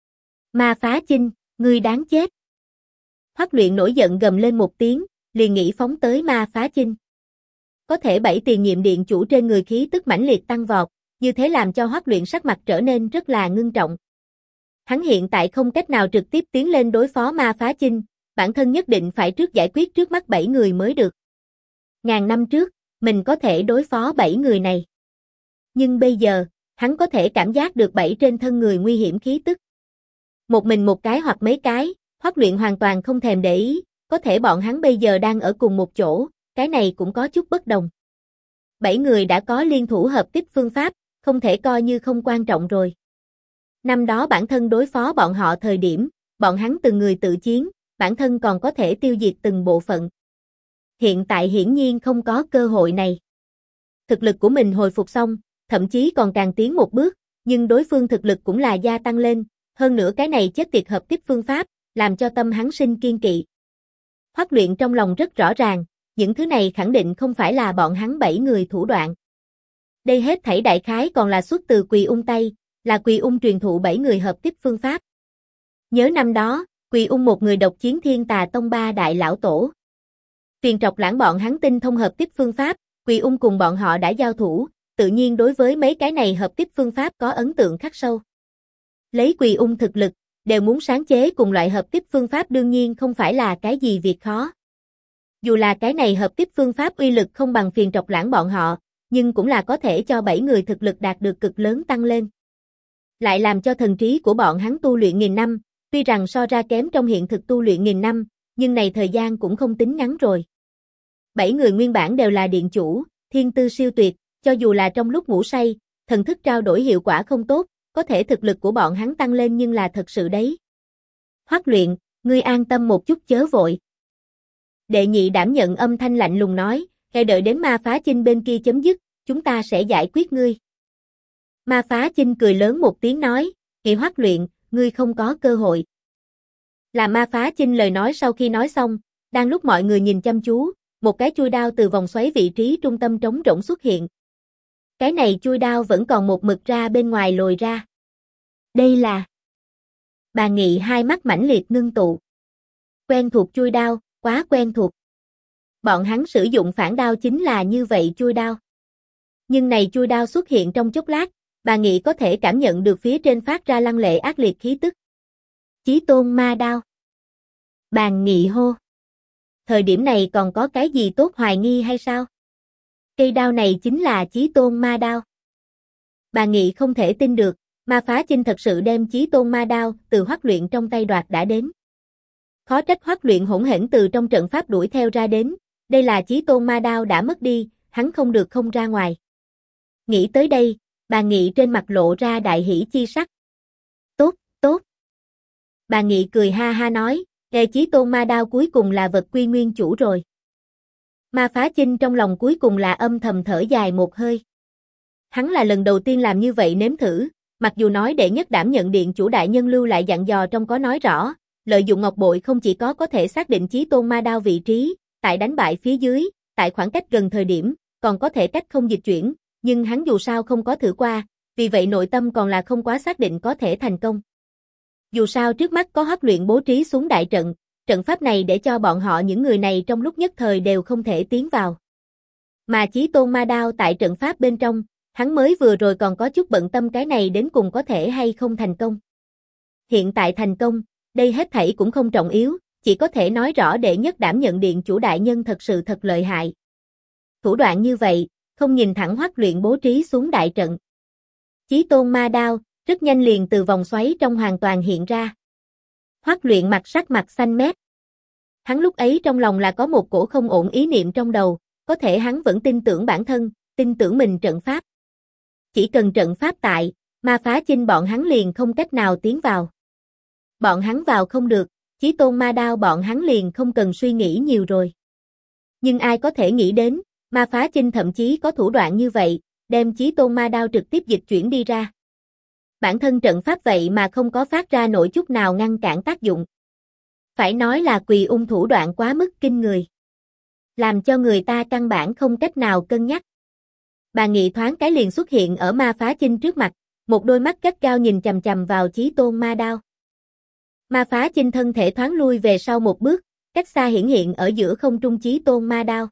Ma Phá Chinh, ngươi đáng chết. Hoắc Luyện nổi giận gầm lên một tiếng, liền nghĩ phóng tới Ma Phá Chinh. Có thể 7 tiền nhiệm điện chủ trên người khí tức mãnh liệt tăng vọt, như thế làm cho Hoắc Luyện sắc mặt trở nên rất là ngưng trọng. Hắn hiện tại không cách nào trực tiếp tiến lên đối phó Ma Phá Chinh, bản thân nhất định phải trước giải quyết trước mắt 7 người mới được. Ngàn năm trước, mình có thể đối phó 7 người này. Nhưng bây giờ, hắn có thể cảm giác được 7 trên thân người nguy hiểm khí tức. Một mình một cái hoặc mấy cái, Hoắc Luyện hoàn toàn không thèm để ý, có thể bọn hắn bây giờ đang ở cùng một chỗ, cái này cũng có chút bất đồng. 7 người đã có liên thủ hợp kích phương pháp, không thể coi như không quan trọng rồi. Năm đó bản thân đối phó bọn họ thời điểm, bọn hắn từng người tự chiến, bản thân còn có thể tiêu diệt từng bộ phận. Hiện tại hiển nhiên không có cơ hội này. Thực lực của mình hồi phục xong, thậm chí còn càng tiến một bước, nhưng đối phương thực lực cũng là gia tăng lên, hơn nữa cái này chết tiệt hợp kích phương pháp, làm cho tâm hắn sinh kiên kỵ. Hoắc Luyện trong lòng rất rõ ràng, những thứ này khẳng định không phải là bọn hắn 7 người thủ đoạn. Đây hết thảy đại khái còn là xuất từ Quỳ Ung tay, là Quỳ Ung truyền thụ 7 người hợp kích phương pháp. Nhớ năm đó, Quỳ Ung một người độc chiến Thiên Tà Tông 3 đại lão tổ. Phiền trọc lãng bọn hắn tinh thông hợp kích phương pháp, Quỳ Ung cùng bọn họ đã giao thủ, tự nhiên đối với mấy cái này hợp kích phương pháp có ấn tượng khắc sâu. Lấy Quỳ Ung thực lực, đều muốn sáng chế cùng loại hợp kích phương pháp đương nhiên không phải là cái gì việc khó. Dù là cái này hợp kích phương pháp uy lực không bằng phiền trọc lãng bọn họ, nhưng cũng là có thể cho 7 người thực lực đạt được cực lớn tăng lên. Lại làm cho thần trí của bọn hắn tu luyện nghìn năm, tuy rằng so ra kém trong hiện thực tu luyện nghìn năm, nhưng này thời gian cũng không tính ngắn rồi. 7 người nguyên bản đều là điện chủ, thiên tư siêu tuyệt, cho dù là trong lúc ngủ say, thần thức trao đổi hiệu quả không tốt, có thể thực lực của bọn hắn tăng lên nhưng là thật sự đấy. Hoắc Luyện, ngươi an tâm một chút chớ vội. Đệ nhị đảm nhận âm thanh lạnh lùng nói, hãy đợi đến Ma Phá Chinh bên kia chấm dứt, chúng ta sẽ giải quyết ngươi. Ma Phá Chinh cười lớn một tiếng nói, Nghị Hoắc Luyện, ngươi không có cơ hội. Là Ma Phá Chinh lời nói sau khi nói xong, đang lúc mọi người nhìn chăm chú, một cái chui đao từ vòng xoáy vị trí trung tâm trống rỗng xuất hiện. Cái này chui đao vẫn còn một mực ra bên ngoài lồi ra. Đây là... Bà Nghị hai mắt mãnh liệt ngưng tụ. Quen thuộc chui đao, quá quen thuộc. Bọn hắn sử dụng phản đao chính là như vậy chui đao. Nhưng này chui đao xuất hiện trong chốc lát, bà Nghị có thể cảm nhận được phía trên phát ra lăng lệ ác liệt khí tức. Chí tôn ma đao. Bà Nghị hô. Thời điểm này còn có cái gì tốt hoài nghi hay sao? Cây đao này chính là Chí tôn ma đao. Bà Nghị không thể tin được, Ma Phá Chinh thật sự đem Chí tôn ma đao từ Hoắc Luyện trong tay đoạt đã đến. Khó trách Hoắc Luyện hỗn hển từ trong trận pháp đuổi theo ra đến, đây là Chí tôn ma đao đã mất đi, hắn không được không ra ngoài. Nghĩ tới đây, bà Nghị trên mặt lộ ra đại hỉ chi sắc. Tốt, tốt. Bà Nghị cười ha ha nói, Chí tôn ma đao cuối cùng là vật quy nguyên chủ rồi. Ma Phá Chinh trong lòng cuối cùng là âm thầm thở dài một hơi. Hắn là lần đầu tiên làm như vậy nếm thử, mặc dù nói đệ nhất đảm nhận điện chủ đại nhân lưu lại dặn dò trong có nói rõ, lợi dụng ngọc bội không chỉ có thể xác định Chí tôn ma đao vị trí, tại đánh bại phía dưới, tại khoảng cách gần thời điểm, còn có thể cách không dịch chuyển, nhưng hắn dù sao không có thử qua, vì vậy nội tâm còn là không quá xác định có thể thành công. Dù sao trước mắt có Hoắc Luyện bố trí xuống đại trận, trận pháp này để cho bọn họ những người này trong lúc nhất thời đều không thể tiến vào. Mà Chí tôn ma đao tại trận pháp bên trong, hắn mới vừa rồi còn có chút bận tâm cái này đến cùng có thể hay không thành công. Hiện tại thành công, đây hết thảy cũng không trọng yếu, chỉ có thể nói rõ đệ nhất đảm nhận điện chủ đại nhân thật sự thật lợi hại. Thủ đoạn như vậy, không nhìn thẳng Hoắc Luyện bố trí xuống đại trận. Chí tôn ma đao, rất nhanh liền từ vòng xoáy trong hoàn toàn hiện ra. Hoắc Luyện sắc mặt xanh mét. Hắn lúc ấy trong lòng là có một cổ không ổn ý niệm trong đầu, có thể hắn vẫn tin tưởng bản thân, tin tưởng mình trận pháp. Chỉ cần trận pháp tại, Ma Phá Chinh bọn hắn liền không cách nào tiến vào. Bọn hắn vào không được, Chí Tôn Ma Đao bọn hắn liền không cần suy nghĩ nhiều rồi. Nhưng ai có thể nghĩ đến, Ma Phá Chinh thậm chí có thủ đoạn như vậy, đem Chí Tôn Ma Đao trực tiếp dịch chuyển đi ra. Bản thân trận pháp vậy mà không có phát ra nổi chút nào ngăn cản tác dụng. Phải nói là Quỳ Ung thủ đoạn quá mức kinh người. Làm cho người ta căn bản không cách nào cân nhắc. Bà Nghị thoáng cái liền xuất hiện ở Ma Phá Chinh trước mặt, một đôi mắt gắt gao nhìn chằm chằm vào Chí Tôn Ma Đao. Ma Phá Chinh thân thể thoáng lui về sau một bước, cách xa hiển hiện ở giữa không trung Chí Tôn Ma Đao.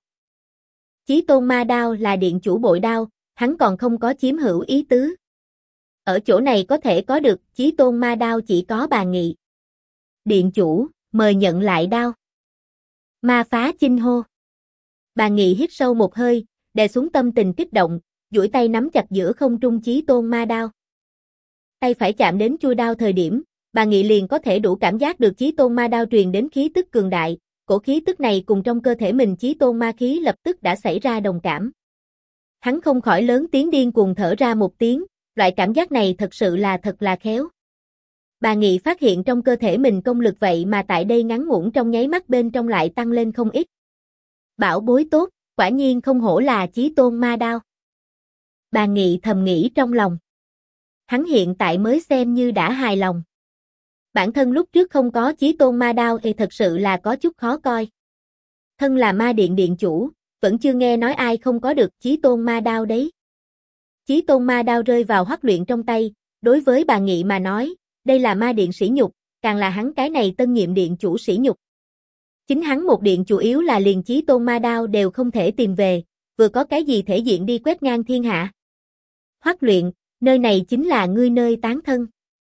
Chí Tôn Ma Đao là điện chủ bội đao, hắn còn không có chiếm hữu ý tứ. Ở chỗ này có thể có được Chí Tôn Ma Đao chỉ có bà Nghị. Điện chủ, mời nhận lại đao. Ma Phá Chinh hô. Bà Nghị hít sâu một hơi, đè xuống tâm tình kích động, duỗi tay nắm chặt giữa không trung Chí Tôn Ma Đao. Tay phải chạm đến chuôi đao thời điểm, bà Nghị liền có thể đủ cảm giác được Chí Tôn Ma Đao truyền đến khí tức cường đại, cổ khí tức này cùng trong cơ thể mình Chí Tôn Ma khí lập tức đã xảy ra đồng cảm. Hắn không khỏi lớn tiếng điên cuồng thở ra một tiếng, loại cảm giác này thật sự là thật là khéo. Bà Nghị phát hiện trong cơ thể mình công lực vậy mà tại đây ngắn ngủn trong nháy mắt bên trong lại tăng lên không ít. Bảo bối tốt, quả nhiên không hổ là Chí Tôn Ma Đao. Bà Nghị thầm nghĩ trong lòng. Hắn hiện tại mới xem như đã hài lòng. Bản thân lúc trước không có Chí Tôn Ma Đao thì thật sự là có chút khó coi. Thân là Ma Điện điện chủ, vẫn chưa nghe nói ai không có được Chí Tôn Ma Đao đấy. Chí Tôn Ma Đao rơi vào Hoắc Luyện trong tay, đối với bà Nghị mà nói, đây là Ma Điện sỉ nhục, càng là hắn cái này tân nhiệm điện chủ sỉ nhục. Chính hắn một điện chủ yếu là liền Chí Tôn Ma Đao đều không thể tìm về, vừa có cái gì thể diện đi quét ngang thiên hạ. Hoắc Luyện, nơi này chính là ngươi nơi tán thân.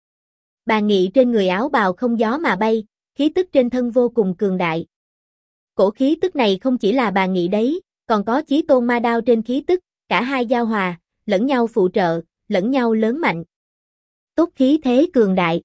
Bà Nghị trên người áo bào không gió mà bay, khí tức trên thân vô cùng cường đại. Cổ khí tức này không chỉ là bà Nghị đấy, còn có Chí Tôn Ma Đao trên khí tức, cả hai giao hòa, lẫn nhau phụ trợ, lẫn nhau lớn mạnh. Tốt khí thế cường đại.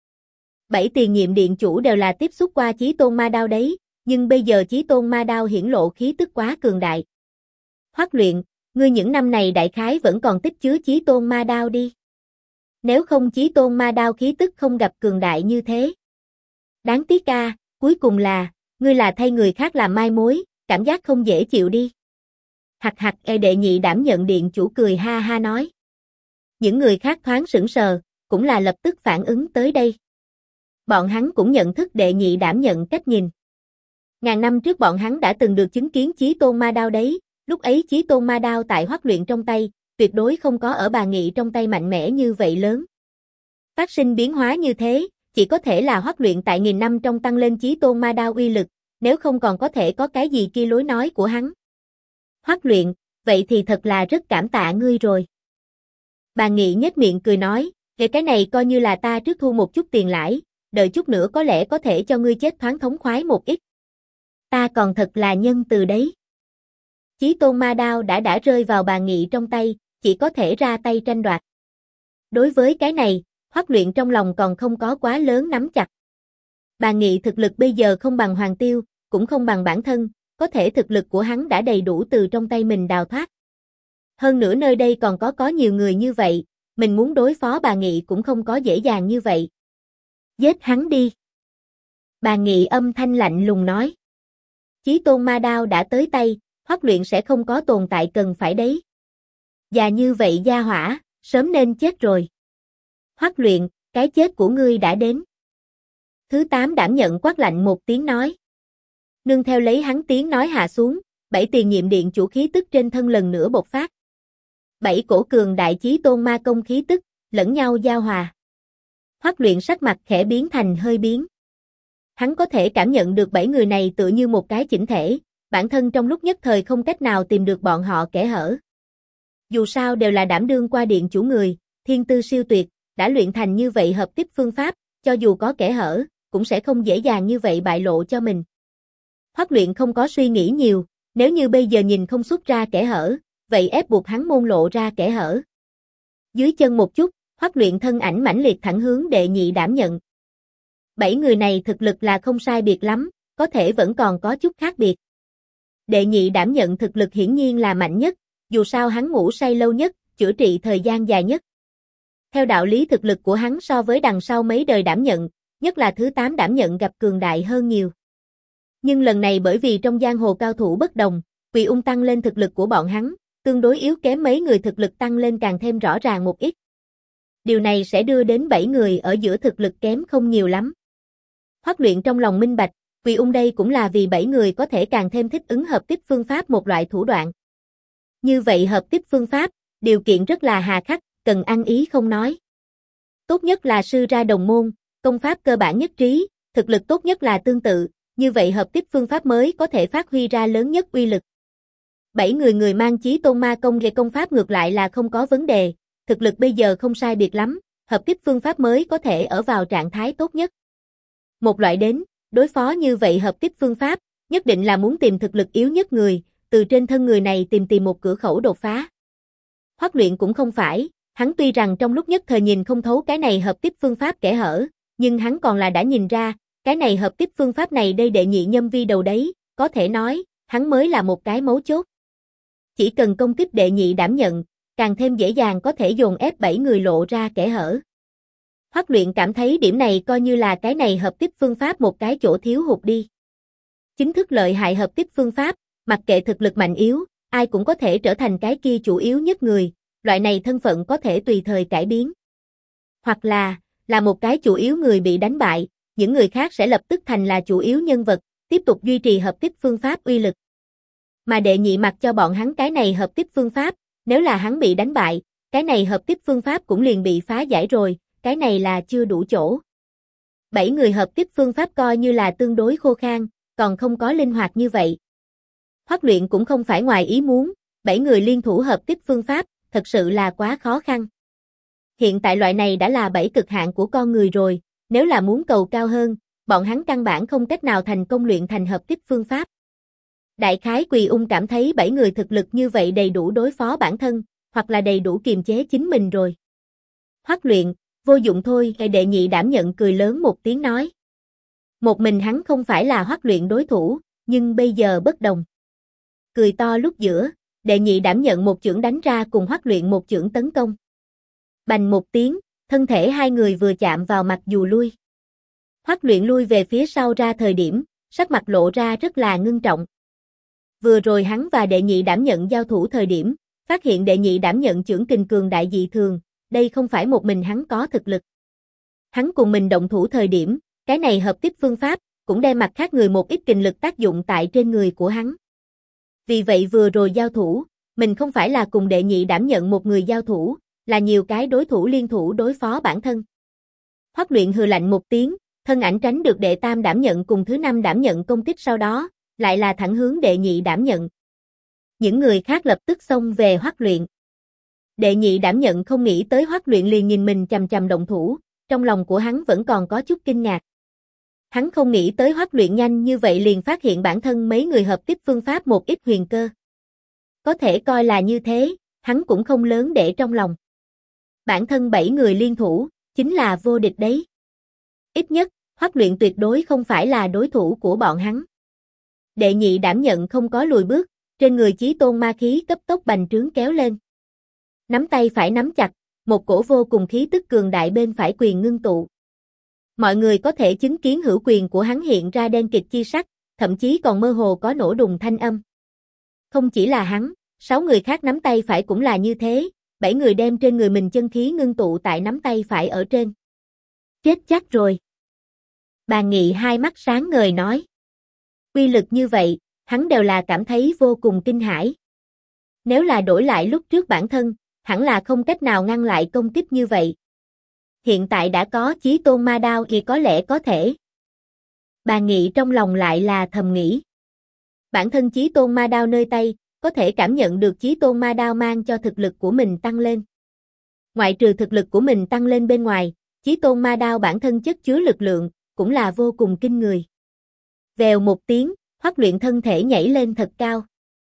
7 tiền nhiệm điện chủ đều là tiếp xúc qua Chí Tôn Ma Đao đấy, nhưng bây giờ Chí Tôn Ma Đao hiển lộ khí tức quá cường đại. Hoắc Luyện, ngươi những năm này đại khái vẫn còn tích chứa Chí Tôn Ma Đao đi. Nếu không Chí Tôn Ma Đao khí tức không gặp cường đại như thế. Đáng tiếc a, cuối cùng là, ngươi là thay người khác làm mai mối, cảm giác không dễ chịu đi. Hặc hặc đệ nhị đảm nhận điện chủ cười ha ha nói. Những người khác thoáng sững sờ, cũng là lập tức phản ứng tới đây. Bọn hắn cũng nhận thức đệ nhị đảm nhận cách nhìn. Ngàn năm trước bọn hắn đã từng được chứng kiến Chí Tôn Ma Đao đấy, lúc ấy Chí Tôn Ma Đao tại Hoắc Luyện trong tay, tuyệt đối không có ở bà Nghị trong tay mạnh mẽ như vậy lớn. Phát sinh biến hóa như thế, chỉ có thể là Hoắc Luyện tại nghìn năm trong tăng lên Chí Tôn Ma Đao uy lực, nếu không còn có thể có cái gì kia lối nói của hắn. Hoắc Luyện, vậy thì thật là rất cảm tạ ngươi rồi. Bà Nghị nhếch miệng cười nói, về cái này coi như là ta trước thu một chút tiền lãi, đợi chút nữa có lẽ có thể cho ngươi chết thoáng thống khoái một ít. Ta còn thật là nhân từ đấy. Chí Tôn Ma Đao đã rơi vào bà Nghị trong tay, chỉ có thể ra tay tranh đoạt. Đối với cái này, Hoắc Luyện trong lòng còn không có quá lớn nắm chặt. Bà Nghị thực lực bây giờ không bằng Hoàng Tiêu, cũng không bằng bản thân, có thể thực lực của hắn đã đầy đủ từ trong tay mình đào thoát. Hơn nữa nơi đây còn có nhiều người như vậy, mình muốn đối phó bà Nghị cũng không có dễ dàng như vậy. Giết hắn đi. Bà Nghị âm thanh lạnh lùng nói. Chí Tôn Ma Đao đã tới tay, Hoắc Luyện sẽ không có tồn tại cần phải đấy. Và như vậy gia hỏa, sớm nên chết rồi. Hoắc Luyện, cái chết của ngươi đã đến. Thứ 8 đảm nhận quát lạnh một tiếng nói. Nương theo lấy hắn tiếng nói hạ xuống, 7 tiền nhiệm điện chủ khí tức trên thân lần nữa bộc phát. 7 cổ cường đại Chí Tôn Ma công khí tức, lẫn nhau giao hòa. Hoắc Luyện sắc mặt khẽ biến thành hơi biến. Hắn có thể cảm nhận được 7 người này tựa như một cái chỉnh thể, bản thân trong lúc nhất thời không cách nào tìm được bọn họ kẽ hở. Dù sao đều là đảm đương qua điện chủ người, thiên tư siêu tuyệt, đã luyện thành như vậy hợp tiếp phương pháp, cho dù có kẽ hở, cũng sẽ không dễ dàng như vậy bại lộ cho mình. Hoắc Luyện không có suy nghĩ nhiều, nếu như bây giờ nhìn không xuất ra kẽ hở, vậy ép buộc hắn môn lộ ra kẽ hở. Dưới chân một chút, Hoắc Luyện thân ảnh mãnh liệt thẳng hướng đệ nhị đảm nhận. 7 người này thực lực là không sai biệt lắm, có thể vẫn còn có chút khác biệt. Đệ nhị đảm nhận thực lực hiển nhiên là mạnh nhất, dù sao hắn ngủ say lâu nhất, chữa trị thời gian dài nhất. Theo đạo lý thực lực của hắn so với đằng sau mấy đời đảm nhận, nhất là thứ 8 đảm nhận gặp cường đại hơn nhiều. Nhưng lần này bởi vì trong giang hồ cao thủ bất đồng, Quỳ Ung tăng lên thực lực của bọn hắn, tương đối yếu kém mấy người thực lực tăng lên càng thêm rõ ràng một ít. Điều này sẽ đưa đến 7 người ở giữa thực lực kém không nhiều lắm. Hoắc Luyện trong lòng minh bạch, Quỳ Ung đây cũng là vì 7 người có thể càng thêm thích ứng hợp tiếp phương pháp một loại thủ đoạn. Như vậy hợp tiếp phương pháp, điều kiện rất là hà khắc, cần ăn ý không nói. Tốt nhất là sư ra đồng môn, công pháp cơ bản nhất trí, thực lực tốt nhất là tương tự, như vậy hợp tiếp phương pháp mới có thể phát huy ra lớn nhất uy lực. 7 người mang chí tôn ma công về công pháp ngược lại là không có vấn đề, thực lực bây giờ không sai biệt lắm, hợp tiếp phương pháp mới có thể ở vào trạng thái tốt nhất. Một loại đến, đối phó như vậy hợp tiếp phương pháp, nhất định là muốn tìm thực lực yếu nhất người, từ trên thân người này tìm một cửa khẩu đột phá. Hoắc Luyện cũng không phải, hắn tuy rằng trong lúc nhất thời nhìn không thấu cái này hợp tiếp phương pháp kẽ hở, nhưng hắn còn là đã nhìn ra, cái này hợp tiếp phương pháp này đây đệ nhị nhâm vi đầu đấy, có thể nói, hắn mới là một cái mấu chốt. Chỉ cần công kích đệ nhị đảm nhận, càng thêm dễ dàng có thể dồn ép 7 người lộ ra kẽ hở. Hoắc Luyện cảm thấy điểm này coi như là cái này hợp tiếp phương pháp một cái chỗ thiếu hụt đi. Chính thức lợi hại hợp tiếp phương pháp, mặc kệ thực lực mạnh yếu, ai cũng có thể trở thành cái kia chủ yếu nhất người, loại này thân phận có thể tùy thời cải biến. Hoặc là một cái chủ yếu người bị đánh bại, những người khác sẽ lập tức thành là chủ yếu nhân vật, tiếp tục duy trì hợp tiếp phương pháp uy lực. Mà đệ nhị mặc cho bọn hắn cái này hợp tiếp phương pháp, nếu là hắn bị đánh bại, cái này hợp tiếp phương pháp cũng liền bị phá giải rồi, cái này là chưa đủ chỗ. 7 người hợp tiếp phương pháp coi như là tương đối khô khan, còn không có linh hoạt như vậy. Hoắc Luyện cũng không phải ngoài ý muốn, 7 người liên thủ hợp tiếp phương pháp, thật sự là quá khó khăn. Hiện tại loại này đã là 7 cực hạn của con người rồi, nếu là muốn cầu cao hơn, bọn hắn căn bản không cách nào thành công luyện thành hợp tiếp phương pháp. Đại khái Quỳ Ung cảm thấy 7 người thực lực như vậy đầy đủ đối phó bản thân, hoặc là đầy đủ kiềm chế chính mình rồi. Hoắc Luyện, vô dụng thôi, đệ nhị đảm nhận cười lớn một tiếng nói. Một mình hắn không phải là Hoắc Luyện đối thủ, nhưng bây giờ bất đồng. Cười to lúc giữa, đệ nhị đảm nhận một chưởng đánh ra cùng Hoắc Luyện một chưởng tấn công. Bành một tiếng, thân thể hai người vừa chạm vào mặc dù lui. Hoắc Luyện lui về phía sau ra thời điểm, sắc mặt lộ ra rất là ngưng trọng. Vừa rồi hắn và đệ nhị đảm nhận giao thủ thời điểm, phát hiện đệ nhị đảm nhận chưởng kình cường đại dị thường, đây không phải một mình hắn có thực lực. Hắn cùng mình động thủ thời điểm, cái này hợp tiếp phương pháp, cũng đem mặt khác người một ít kình lực tác dụng tại trên người của hắn. Vì vậy vừa rồi giao thủ, mình không phải là cùng đệ nhị đảm nhận một người giao thủ, là nhiều cái đối thủ liên thủ đối phó bản thân. Hoắc Luyện hừ lạnh một tiếng, thân ảnh tránh được đệ tam đảm nhận cùng thứ 5 đảm nhận công kích sau đó, lại là thẳng hướng đệ nhị đảm nhận. Những người khác lập tức xông về Hoắc Luyện. Đệ nhị đảm nhận không nghĩ tới Hoắc Luyện liền nhìn mình chằm chằm động thủ, trong lòng của hắn vẫn còn có chút kinh ngạc. Hắn không nghĩ tới Hoắc Luyện nhanh như vậy liền phát hiện bản thân mấy người hợp tiếp phương pháp một ít huyền cơ. Có thể coi là như thế, hắn cũng không lớn để trong lòng. Bản thân 7 người liên thủ, chính là vô địch đấy. Ít nhất, Hoắc Luyện tuyệt đối không phải là đối thủ của bọn hắn. Đệ nhị đảm nhận không có lùi bước, trên người chí tôn ma khí cấp tốc bành trướng kéo lên. Nắm tay phải nắm chặt, một cổ vô cùng khí tức cường đại bên phải quyền ngưng tụ. Mọi người có thể chứng kiến hữu quyền của hắn hiện ra đen kịt chi sắc, thậm chí còn mơ hồ có nổ đùng thanh âm. Không chỉ là hắn, 6 người khác nắm tay phải cũng là như thế, 7 người đem trên người mình chân khí ngưng tụ tại nắm tay phải ở trên. Chết chắc rồi. Bàn Nghị hai mắt sáng ngời nói. Uy lực như vậy, hắn đều là cảm thấy vô cùng kinh hãi. Nếu là đổi lại lúc trước bản thân, hẳn là không cách nào ngăn lại công kích như vậy. Hiện tại đã có chí tôn ma đao thì có lẽ có thể. Bàn Nghị trong lòng lại là thầm nghĩ. Bản thân chí tôn ma đao nơi tay, có thể cảm nhận được chí tôn ma đao mang cho thực lực của mình tăng lên. Ngoại trừ thực lực của mình tăng lên bên ngoài, chí tôn ma đao bản thân chất chứa lực lượng, cũng là vô cùng kinh người. Vèo một tiếng, Hoắc Luyện thân thể nhảy lên thật cao.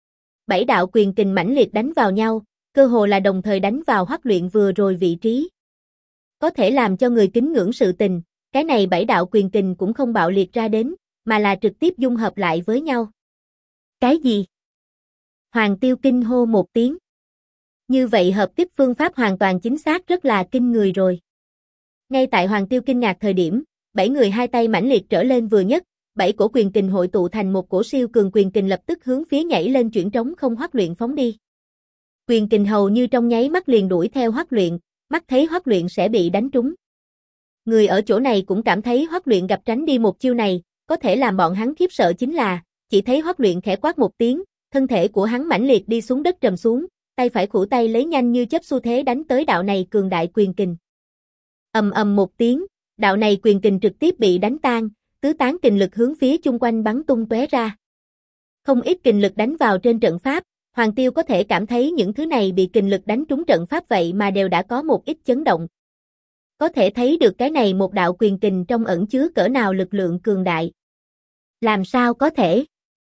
7 đạo quyền kình mãnh liệt đánh vào nhau, cơ hồ là đồng thời đánh vào Hoắc Luyện vừa rồi vị trí. Có thể làm cho người kính ngưỡng sự tình, cái này 7 đạo quyền kình cũng không bạo liệt ra đến, mà là trực tiếp dung hợp lại với nhau. Cái gì? Hoàng Tiêu kinh hô một tiếng. Như vậy hợp tiếp phương pháp hoàn toàn chính xác rất là kinh người rồi. Ngay tại Hoàng Tiêu kinh ngạc thời điểm, 7 người hai tay mãnh liệt trở lên vừa nhất, 7 cổ quyền kình hội tụ thành một cổ siêu cường quyền kình lập tức hướng phía nhảy lên chuyển trống không Hoắc Luyện phóng đi. Quyền kình hầu như trong nháy mắt liền đuổi theo Hoắc Luyện, mắt thấy Hoắc Luyện sẽ bị đánh trúng. Người ở chỗ này cũng cảm thấy Hoắc Luyện gặp tránh đi một chiêu này, có thể làm bọn hắn khiếp sợ chính là, chỉ thấy Hoắc Luyện khẽ quát một tiếng, thân thể của hắn mãnh liệt đi xuống đất trầm xuống, tay phải khuỷu tay lấy nhanh như chớp xu thế đánh tới đạo này cường đại quyền kình. Ầm ầm một tiếng, đạo này quyền kình trực tiếp bị đánh tan, tứ tán kình lực hướng phía chung quanh bắn tung tóe ra. Không ít kình lực đánh vào trên trận pháp, Hoàng Tiêu có thể cảm thấy những thứ này bị kình lực đánh trúng trận pháp vậy mà đều đã có một ít chấn động. Có thể thấy được cái này một đạo quyền kình trong ẩn chứa cỡ nào lực lượng cường đại. Làm sao có thể?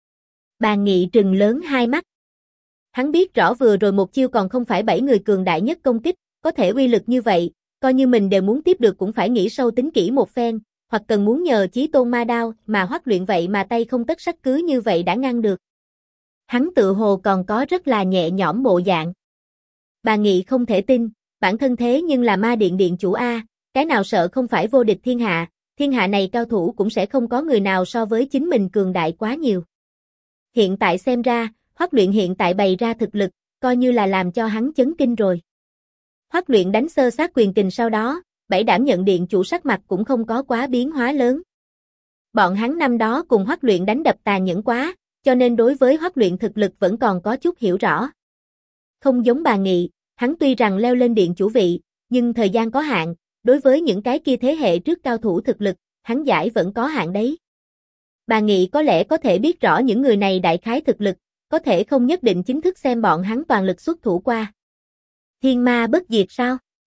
Bàn Nghị trừng lớn hai mắt. Hắn biết rõ vừa rồi một chiêu còn không phải 7 người cường đại nhất công kích, có thể uy lực như vậy, coi như mình đều muốn tiếp được cũng phải nghĩ sâu tính kỹ một phen, hoặc cần muốn nhờ Chí Tôn Ma Đao, mà Hoắc Luyện vậy mà tay không tất sắt cứ như vậy đã ngăn được. Hắn tự hồ còn có rất là nhẹ nhõm bộ dạng. Bàn Nghị không thể tin, bản thân thế nhưng là Ma Điện điện chủ A, cái nào sợ không phải vô địch thiên hạ này cao thủ cũng sẽ không có người nào so với chính mình cường đại quá nhiều. Hiện tại xem ra, Hoắc Luyện hiện tại bày ra thực lực, coi như là làm cho hắn chấn kinh rồi. Hoắc Luyện đánh sơ sát quyền kình sau đó, 7 đảm nhận điện chủ sắc mặt cũng không có quá biến hóa lớn. Bọn hắn năm đó cùng Hoắc Luyện đánh đập tàn nhẫn quá, cho nên đối với Hoắc Luyện thực lực vẫn còn có chút hiểu rõ. Không giống Bàn Nghị, hắn tuy rằng leo lên điện chủ vị, nhưng thời gian có hạn, đối với những cái kia thế hệ trước cao thủ thực lực, hắn giải vẫn có hạn đấy. Bàn Nghị có lẽ có thể biết rõ những người này đại khái thực lực, có thể không nhất định chính thức xem bọn hắn toàn lực xuất thủ qua. Thiên ma bất diệt sao?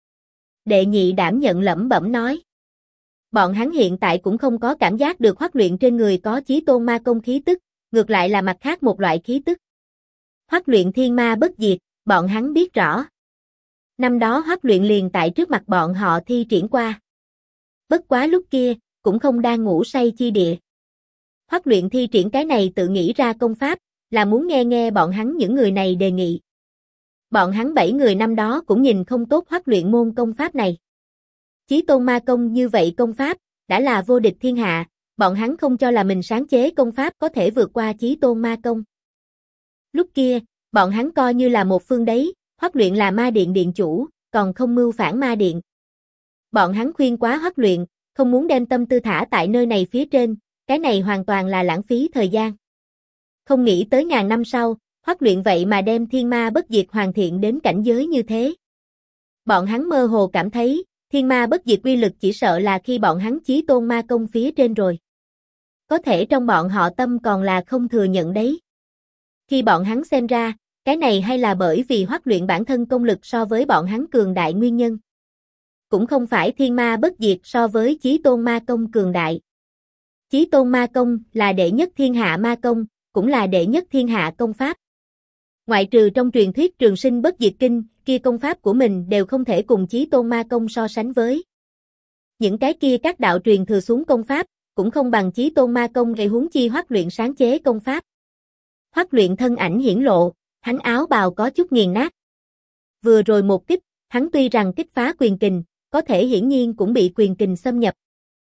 Đệ nhị đảm nhận lẩm bẩm nói. Bọn hắn hiện tại cũng không có cảm giác được Hoắc Luyện trên người có Chí Tôn ma công khí tức, ngược lại là mặt khác một loại khí tức. Hoắc Luyện thiên ma bất diệt, bọn hắn biết rõ. Năm đó Hoắc Luyện liền tại trước mặt bọn họ thi triển qua. Bất quá lúc kia, cũng không đang ngủ say chi địa. Hoắc Luyện thi triển cái này tự nghĩ ra công pháp, là muốn nghe bọn hắn những người này đề nghị. Bọn hắn 7 người năm đó cũng nhìn không tốt Hoắc Luyện môn công pháp này. Chí Tôn ma công như vậy công pháp, đã là vô địch thiên hạ, bọn hắn không cho là mình sáng chế công pháp có thể vượt qua Chí Tôn ma công. Lúc kia, bọn hắn coi như là một phương đấy, Hoắc Luyện là Ma Điện điện chủ, còn không mưu phản Ma Điện. Bọn hắn khuyên quá Hoắc Luyện, không muốn đem tâm tư thả tại nơi này phía trên, cái này hoàn toàn là lãng phí thời gian. Không nghĩ tới ngàn năm sau, Hoắc Luyện vậy mà đem thiên ma bất diệt hoàn thiện đến cảnh giới như thế. Bọn hắn mơ hồ cảm thấy, thiên ma bất diệt uy lực chỉ sợ là khi bọn hắn Chí Tôn ma công phía trên rồi. Có thể trong bọn họ tâm còn là không thừa nhận đấy. Khi bọn hắn xem ra, cái này hay là bởi vì Hoắc Luyện bản thân công lực so với bọn hắn cường đại nguyên nhân. Cũng không phải thiên ma bất diệt so với Chí Tôn ma công cường đại. Chí Tôn ma công là đệ nhất thiên hạ ma công, cũng là đệ nhất thiên hạ công pháp. Ngoại trừ trong truyền thuyết Trường Sinh Bất Diệt Kinh, kia công pháp của mình đều không thể cùng Chí Tôn ma công so sánh với. Những cái kia các đạo truyền thừa xuống công pháp, cũng không bằng Chí Tôn ma công, gây huống chi Hoắc Luyện sáng chế công pháp. Hoắc Luyện thân ảnh hiển lộ, hắn áo bào có chút nghiền nát. Vừa rồi một kích, hắn tuy rằng kích phá quyền kình, có thể hiển nhiên cũng bị quyền kình xâm nhập.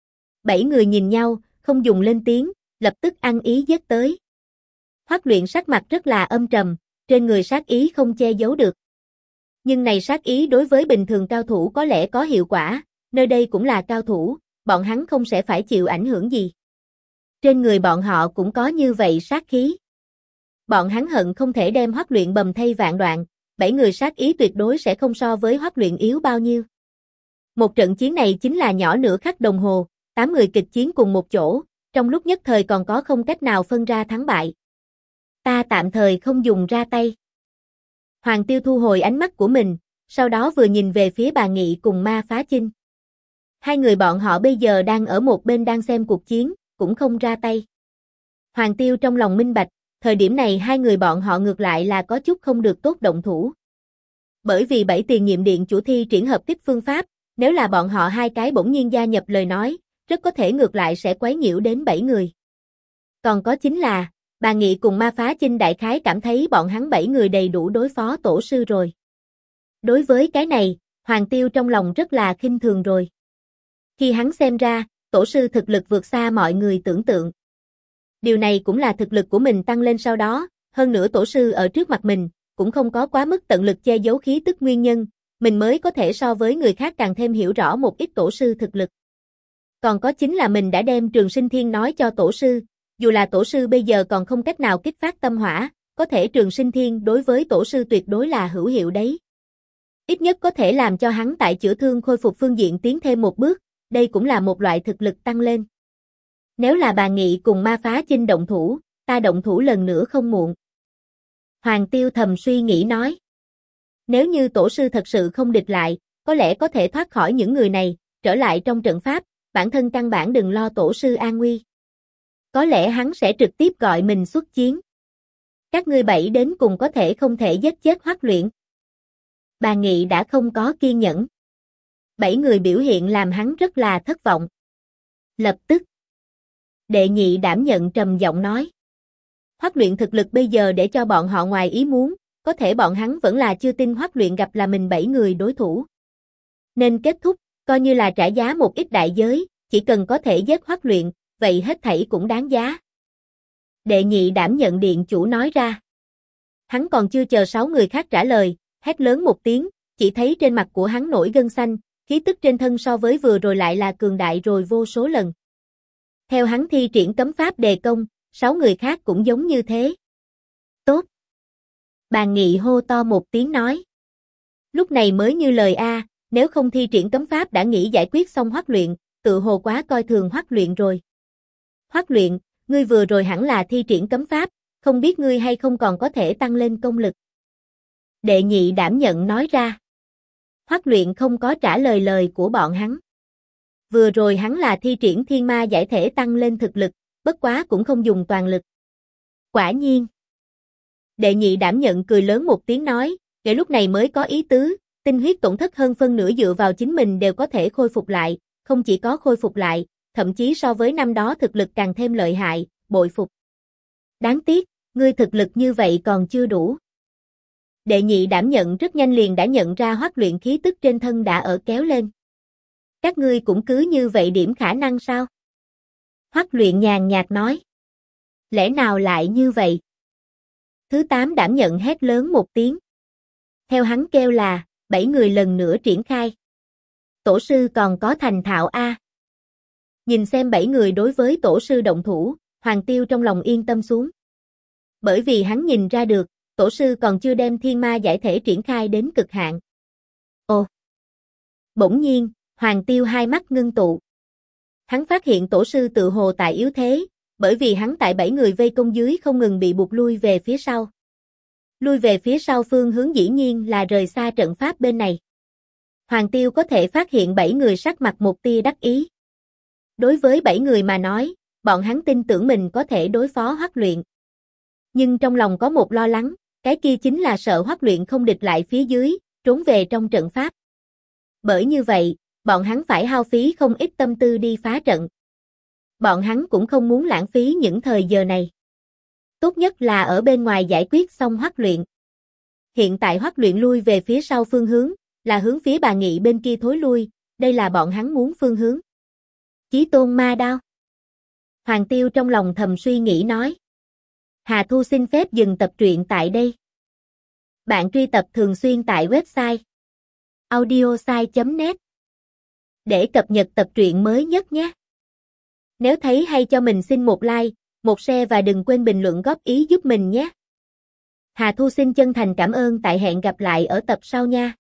7 người nhìn nhau, không dùng lên tiếng, lập tức ăn ý giết tới. Hoắc Luyện sắc mặt rất là âm trầm, trên người sát ý không che giấu được. Nhưng này sát ý đối với bình thường cao thủ có lẽ có hiệu quả, nơi đây cũng là cao thủ, bọn hắn không sẽ phải chịu ảnh hưởng gì. Trên người bọn họ cũng có như vậy sát khí. Bọn hắn hận không thể đem Hoắc Luyện bầm thây vạn đoạn, 7 người sát ý tuyệt đối sẽ không so với Hoắc Luyện yếu bao nhiêu. Một trận chiến này chính là nhỏ nửa khắc đồng hồ, 8 người kịch chiến cùng một chỗ, trong lúc nhất thời còn có không cách nào phân ra thắng bại. Ta tạm thời không dùng ra tay. Hoàng Tiêu thu hồi ánh mắt của mình, sau đó vừa nhìn về phía Bàn Nghị cùng Ma Phá Chinh. Hai người bọn họ bây giờ đang ở một bên đang xem cuộc chiến, cũng không ra tay. Hoàng Tiêu trong lòng minh bạch, thời điểm này hai người bọn họ ngược lại là có chút không được tốt động thủ. Bởi vì 7 tiền nhiệm điện chủ thi triển hợp kích phương pháp, nếu là bọn họ hai cái bỗng nhiên gia nhập lời nói, rất có thể ngược lại sẽ quấy nhiễu đến 7 người. Còn có chính là, Bàn Nghị cùng Ma Phá Chinh đại khái cảm thấy bọn hắn 7 người đầy đủ đối phó tổ sư rồi. Đối với cái này, Hoàng Tiêu trong lòng rất là khinh thường rồi. Khi hắn xem ra, tổ sư thực lực vượt xa mọi người tưởng tượng. Điều này cũng là thực lực của mình tăng lên sau đó, hơn nữa tổ sư ở trước mặt mình, cũng không có quá mức tận lực che giấu khí tức nguyên nhân, mình mới có thể so với người khác càng thêm hiểu rõ một ít tổ sư thực lực. Còn có chính là mình đã đem Trường Sinh Thiên nói cho tổ sư, dù là tổ sư bây giờ còn không cách nào kích phát tâm hỏa, có thể Trường Sinh Thiên đối với tổ sư tuyệt đối là hữu hiệu đấy. Ít nhất có thể làm cho hắn tại chữa thương khôi phục phương diện tiến thêm một bước, đây cũng là một loại thực lực tăng lên. Nếu là bà Nghị cùng Ma Phá Chinh động thủ, ta động thủ lần nữa không muộn. Hoàng Tiêu thầm suy nghĩ nói. Nếu như tổ sư thật sự không địch lại, có lẽ có thể thoát khỏi những người này, trở lại trong trận pháp, bản thân căn bản đừng lo tổ sư an nguy. Có lẽ hắn sẽ trực tiếp gọi mình xuất chiến. Các ngươi bảy đến cùng có thể không thể giết chết Hoắc Luyện. Bà Nghị đã không có kiên nhẫn. Bảy người biểu hiện làm hắn rất là thất vọng. Lập tức, Đệ Nhị đảm nhận trầm giọng nói. Hoắc Luyện thực lực bây giờ để cho bọn họ ngoài ý muốn, có thể bọn hắn vẫn là chưa tin Hoắc Luyện gặp là mình bảy người đối thủ. Nên kết thúc, coi như là trả giá một ít đại giới, chỉ cần có thể giết Hoắc Luyện, vậy hết thảy cũng đáng giá. Đệ Nhị đảm nhận điện chủ nói ra. Hắn còn chưa chờ 6 người khác trả lời, hét lớn một tiếng, chỉ thấy trên mặt của hắn nổi gân xanh, khí tức trên thân so với vừa rồi lại là cường đại rồi vô số lần. Theo hắn thi triển cấm pháp đề công, 6 người khác cũng giống như thế. Tốt. Bà Nghị hô to một tiếng nói. Lúc này mới như lời a, nếu không thi triển cấm pháp đã nghĩ giải quyết xong Hoắc Luyện, tự hồ quá coi thường Hoắc Luyện rồi. Hoắc Luyện, ngươi vừa rồi hẳn là thi triển cấm pháp, không biết ngươi hay không còn có thể tăng lên công lực. Đệ Nhị đảm nhận nói ra. Hoắc Luyện không có trả lời lời của bọn hắn. Vừa rồi hắn là thi triển thiên ma giải thể tăng lên thực lực, bất quá cũng không dùng toàn lực. Quả nhiên. Đệ Nhị đảm nhận cười lớn một tiếng nói, kể lúc này mới có ý tứ, tinh huyết tổn thất hơn phân nửa dựa vào chính mình đều có thể khôi phục lại, không chỉ có khôi phục lại, thậm chí so với năm đó thực lực càng thêm lợi hại, bội phục. Đáng tiếc, ngươi thực lực như vậy còn chưa đủ. Đệ Nhị đảm nhận rất nhanh liền đã nhận ra Hoắc Luyện khí tức trên thân đã ở kéo lên. Các ngươi cũng cứ như vậy điểm khả năng sao? Hoắc Luyện nhàn nhạt nói. Lẽ nào lại như vậy? Thứ 8 đảm nhận hét lớn một tiếng. Theo hắn kêu là, 7 người lần nữa triển khai. Tổ sư còn có thành thạo a. Nhìn xem 7 người đối với tổ sư động thủ, Hoàng Tiêu trong lòng yên tâm xuống. Bởi vì hắn nhìn ra được, tổ sư còn chưa đem thiên ma giải thể triển khai đến cực hạn. Ồ! Bỗng nhiên, Hoàng Tiêu hai mắt ngưng tụ. Hắn phát hiện tổ sư tự hồ tại yếu thế, bởi vì hắn tại 7 người vây công dưới không ngừng bị buộc lui về phía sau. Lui về phía sau phương hướng dĩ nhiên là rời xa trận pháp bên này. Hoàng Tiêu có thể phát hiện 7 người sắc mặt một tia đắc ý. Đối với 7 người mà nói, bọn hắn tin tưởng mình có thể đối phó Hoắc Luyện. Nhưng trong lòng có một lo lắng, cái kia chính là sợ Hoắc Luyện không địch lại phía dưới, trốn về trong trận pháp. Bởi như vậy, bọn hắn phải hao phí không ít tâm tư đi phá trận. Bọn hắn cũng không muốn lãng phí những thời giờ này. Tốt nhất là ở bên ngoài giải quyết xong Hoắc Luyện. Hiện tại Hoắc Luyện lui về phía sau phương hướng, là hướng phía bà Nghị bên kia thối lui, đây là bọn hắn muốn phương hướng. Chí Tôn ma đao. Hoàng Tiêu trong lòng thầm suy nghĩ nói. Hà Thu xin phép dừng tập truyện tại đây. Bạn truy tập thường xuyên tại website audiosai.net để cập nhật tập truyện mới nhất nhé. Nếu thấy hay cho mình xin một like, một share và đừng quên bình luận góp ý giúp mình nhé. Hà Thu xin chân thành cảm ơn, tại hẹn gặp lại ở tập sau nha.